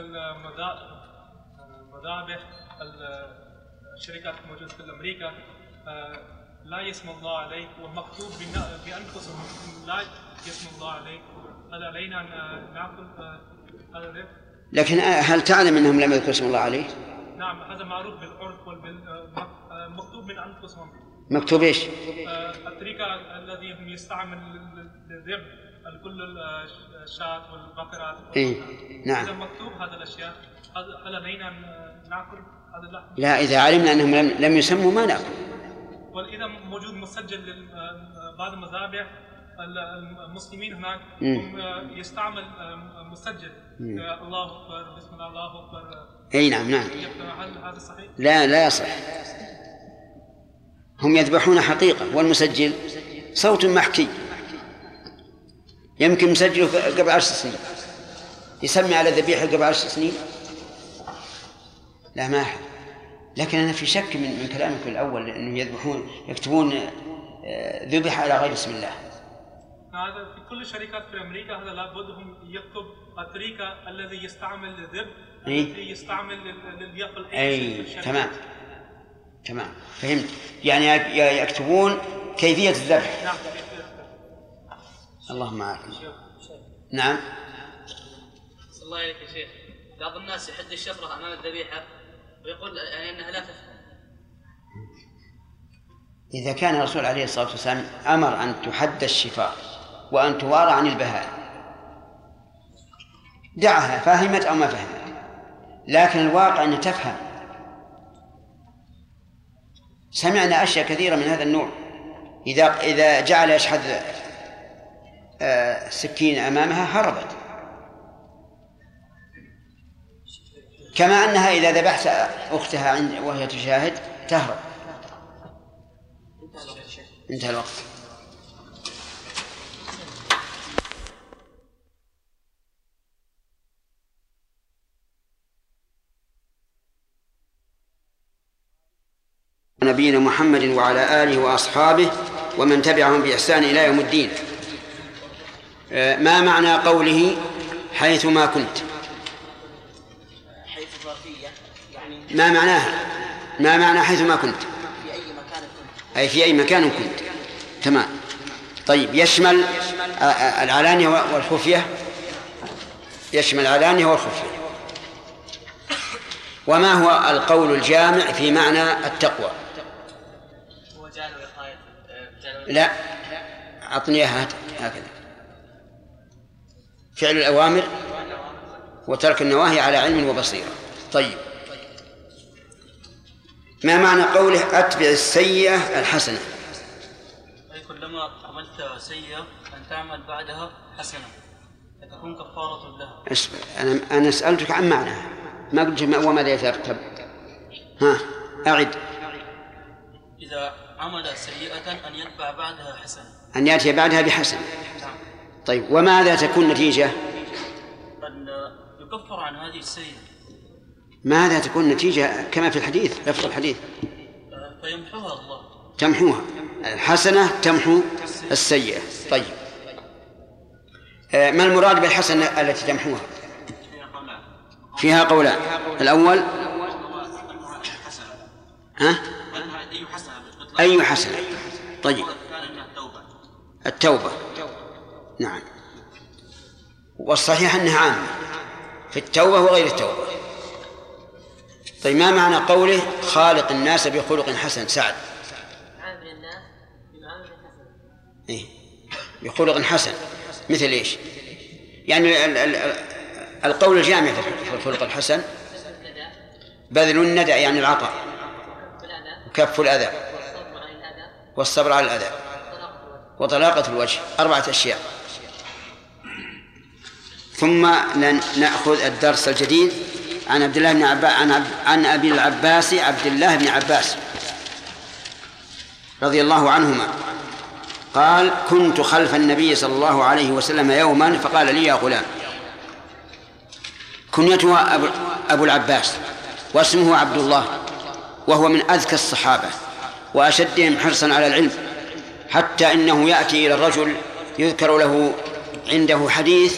المذابح الشركات الموجودة في أمريكا لا يسمى الله عليه ومكتوب بأنفسهم لا يسمى الله عليه، هل علينا أن نأكل هذا الربح؟ لكن هل تعلم أنهم لم يذكروا اسم الله عليه؟ نعم هذا معروف بالعرف مكتوب من أنفسهم. مكتوب إيش؟ الطريقة الذي هم يستعمل للذبح كل الشاة والبقرات. إيه؟ نعم. إذا مكتوب هذا الأشياء هل علينا أن نأكل هذا اللحم؟ لا، إذا علمنا أنهم لم يسموا ما نأكل. وإذا موجود مسجل بعض المذابح المسلمين هناك هم يستعمل مسجل الله أكبر بسم الله الله أكبر. أي نعم. هل هذا صحيح؟ لا يصح. هم يذبحون حقيقة والمسجل صوت محكي يمكن مسجله قبل 10 سنين يسمي على الذبيحة قبل 10 سنين. لا ما أحد. لكن أنا في شك من كلامك الأول أنه يكتبون ذبح على غير اسم الله. هذا في كل الشركات في أمريكا هذا لابد هم يكتب الطريقة الذي يستعمل للذبح الذي يستعمل لليقل. أي تمام فهمت. يعني يكتبون كيفية الذبح. نعم. اللهم عافنا. نعم. صلى الله عليك يا شيخ، بعض الناس يحد الشفرة أمام الذبيحة ويقول يعني أنها لا تفهم. إذا كان الرسول عليه الصلاة والسلام أمر أن تحد الشفار وأن توارى عن البهائم دعها فهمت أو ما فهمت، لكن الواقع أن تفهم. سمعنا أشياء كثيرة من هذا النوع، إذا جعل يشحذ سكين أمامها هربت، كما أنها إذا ذبحت أختها وهي تشاهد تهرب. انتهى الوقت. نبينا محمد وعلى آله وأصحابه ومن تبعهم بإحسان إلى يوم الدين. ما معنى قوله حيثما كنت؟ حيث ظرفية يعني ما معنى حيثما كنت؟ في أي مكان كنت. أي في أي مكان كنت. تمام. طيب يشمل العلانية والخفية؟ يشمل العلانية والخفية. وما هو القول الجامع في معنى التقوى؟ لا أعطني إياها هكذا: فعل الأوامر وترك النواهي على علم وبصيرة. طيب ما معنى قوله أتبع السيئة الحسنة؟ أي كلما عملت سيئة أن تعمل بعدها حسنة تكون كفارة لها. اسمع أنا سألتك عن معناها ما قلت وماذا يترتب. أعد. إذا عمل سيئة أن يتبع بعدها حسنة، أن يأتي بعدها بحسنة. طيب وماذا تكون نتيجة؟ أن ويكفر عن هذه السيئة. ماذا تكون نتيجة كما في الحديث لفظ الحديث؟ فيمحوها الله. تمحوها الحسنة تمحو السيئة. طيب ما المراد بالحسنة التي تمحوها؟ فيها قولان. الأول أي حسنة؟ طيب التوبة. نعم، والصحيح أنها عامة في التوبة وغير التوبة. طيب ما معنى قوله خالق الناس بخلق حسن؟ سعد. عامل الناس بمعاملة حسنة. إيه؟ بخلق حسن مثل إيش؟ يعني القول الجامع في الخلق الحسن بذل الندى يعني العطاء، وكف الأذى، والصبر على الأذى، وطلاقة الوجه. 4 أشياء. ثم نأخذ الدرس الجديد عن عبد الله بن عن أبي العباس عبد الله بن عباس رضي الله عنهما قال: كنت خلف النبي صلى الله عليه وسلم يوما فقال لي: يا غلام. كنيته أبو العباس واسمه عبد الله، وهو من أذكى الصحابة وأشدهم حرصا على العلم، حتى إنه يأتي إلى الرجل يذكر له عنده حديث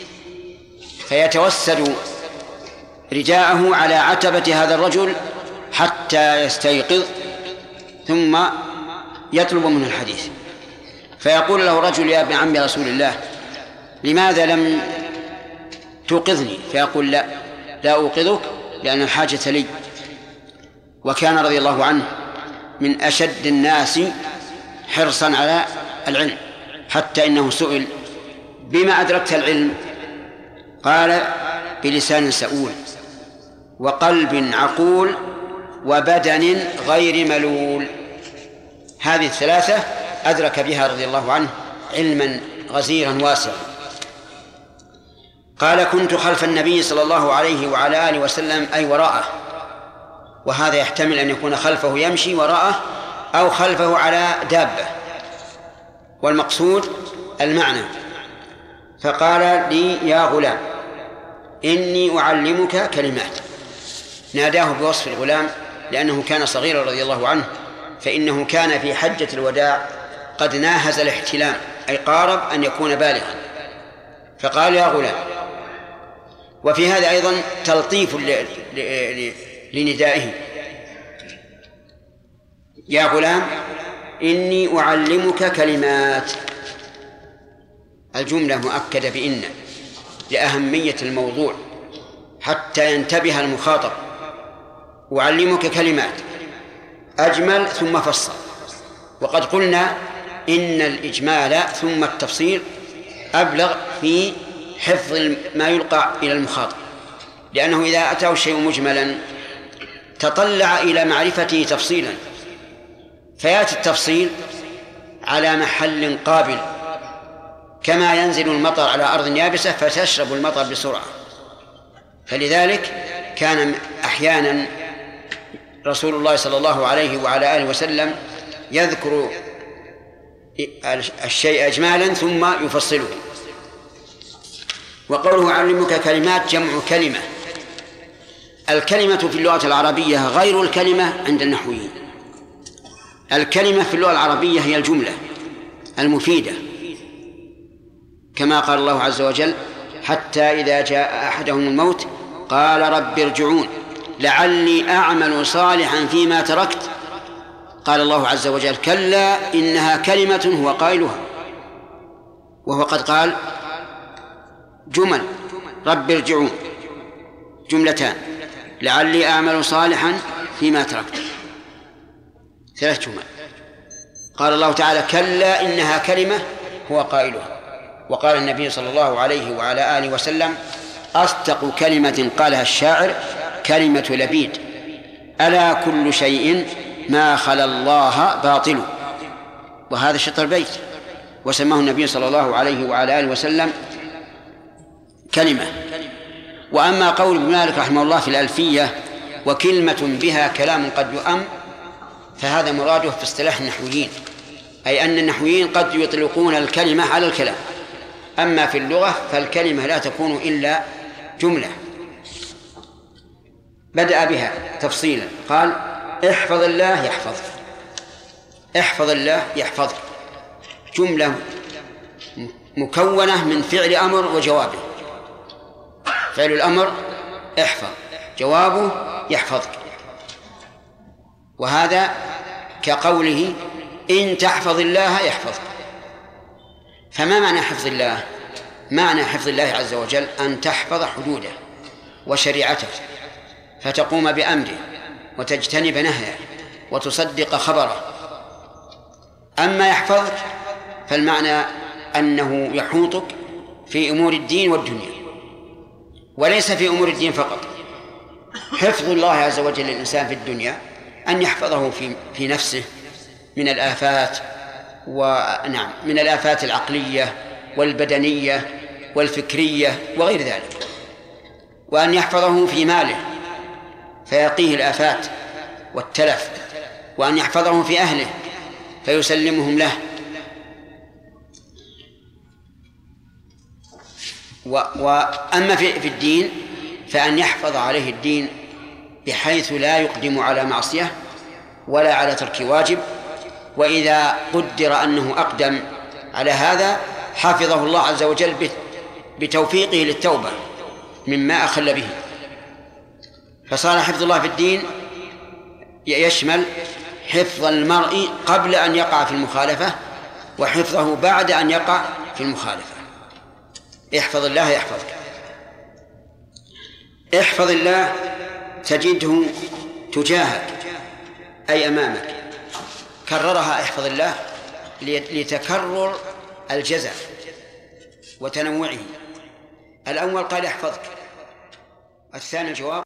فيتوسد رجاءه على عتبة هذا الرجل حتى يستيقظ ثم يطلب منه الحديث، فيقول له رجل: يا ابن عم رسول الله، لماذا لم توقظني؟ فيقول: لا أوقظك لأن الحاجة لي. وكان رضي الله عنه من أشد الناس حرصا على العلم، حتى إنه سئل: بما أدركت العلم؟ قال: بلسان سؤول، وقلب عقول، وبدن غير ملول. هذه الثلاثة أدرك بها رضي الله عنه علما غزيرا واسعا. قال: كنت خلف النبي صلى الله عليه وعلى آله وسلم أي وراءه، وهذا يحتمل أن يكون خلفه يمشي وراءه أو خلفه على دابة، والمقصود المعنى. فقال لي: يا غلام إني أعلمك كلمات. ناداه بوصف الغلام لأنه كان صغيرا رضي الله عنه، فإنه كان في حجة الوداع قد ناهز الاحتلام، أي قارب أن يكون بالغا، فقال: يا غلام. وفي هذا أيضا تلطيف لندائه: يا غلام إني أعلمك كلمات. الجملة مؤكدة بإن لأهمية الموضوع حتى ينتبه المخاطب. أعلمك كلمات أجمل ثم فصل، وقد قلنا إن الإجمال ثم التفصيل أبلغ في حفظ ما يلقى إلى المخاطب، لأنه إذا أتاه الشيء مجملا تطلع إلى معرفته تفصيلا، فيأتي التفصيل على محل قابل، كما ينزل المطر على أرض يابسة فتشرب المطر بسرعة. فلذلك كان أحيانا رسول الله صلى الله عليه وعلى آله وسلم يذكر الشيء أجمالا ثم يفصله. وقوله أعلمك كلمات جمع كلمة. الكلمة في اللغة العربية غير الكلمة عند النحويين. الكلمة في اللغة العربية هي الجملة المفيدة، كما قال الله عز وجل: حتى إذا جاء أحدهم الموت قال رب ارجعون لعلي أعمل صالحا فيما تركت. قال الله عز وجل: كلا إنها كلمة هو قائلها. وهو قد قال جمل: رب ارجعون جملتان، لعلي أعمل صالحا فيما تركت 3 جمل. قال الله تعالى: كلا إنها كلمة هو قائلها. وقال النبي صلى الله عليه وعلى آله وسلم: أصدق كلمة قالها الشاعر كلمة لبيد: ألا كل شيء ما خلا الله باطل. وهذا شطر البيت، وسماه النبي صلى الله عليه وعلى آله وسلم كلمة. وأما قول ابن مالك رحمه الله في الألفية: وكلمة بها كلام قد يؤم، فهذا مراده في اصطلاح النحويين، أي أن النحويين قد يطلقون الكلمة على الكلام، أما في اللغة فالكلمة لا تكون إلا جملة بدأ بها تفصيلا، قال احفظ الله يحفظك، احفظ الله يحفظك، جملة مكونة من فعل أمر وجوابه. فعل الأمر احفظ، جوابه يحفظك. وهذا كقوله إن تحفظ الله يحفظك. فما معنى حفظ الله؟ معنى حفظ الله عز وجل أن تحفظ حدوده وشريعته، فتقوم بأمره وتجتنب نهيه وتصدق خبره. أما يحفظك فالمعنى أنه يحوطك في أمور الدين والدنيا، وليس في أمور الدين فقط. حفظ الله عز وجل للإنسان في الدنيا أن يحفظه في نفسه من الآفات، من الآفات العقلية والبدنية والفكرية وغير ذلك، وأن يحفظه في ماله فيقيه الآفات والتلف، وأن يحفظه في أهله فيسلمهم له. وأما في الدين فأن يحفظ عليه الدين بحيث لا يقدم على معصية ولا على ترك واجب، وإذا قدر أنه أقدم على هذا حفظه الله عز وجل بتوفيقه للتوبة مما أخل به. فصار حفظ الله في الدين يشمل حفظ المرء قبل أن يقع في المخالفة وحفظه بعد أن يقع في المخالفة. احفظ الله يحفظك. احفظ الله تجده تجاهك أي أمامك. كررها احفظ الله لتكرر الجزاء وتنوعه. الأول قال احفظك، الثاني الجواب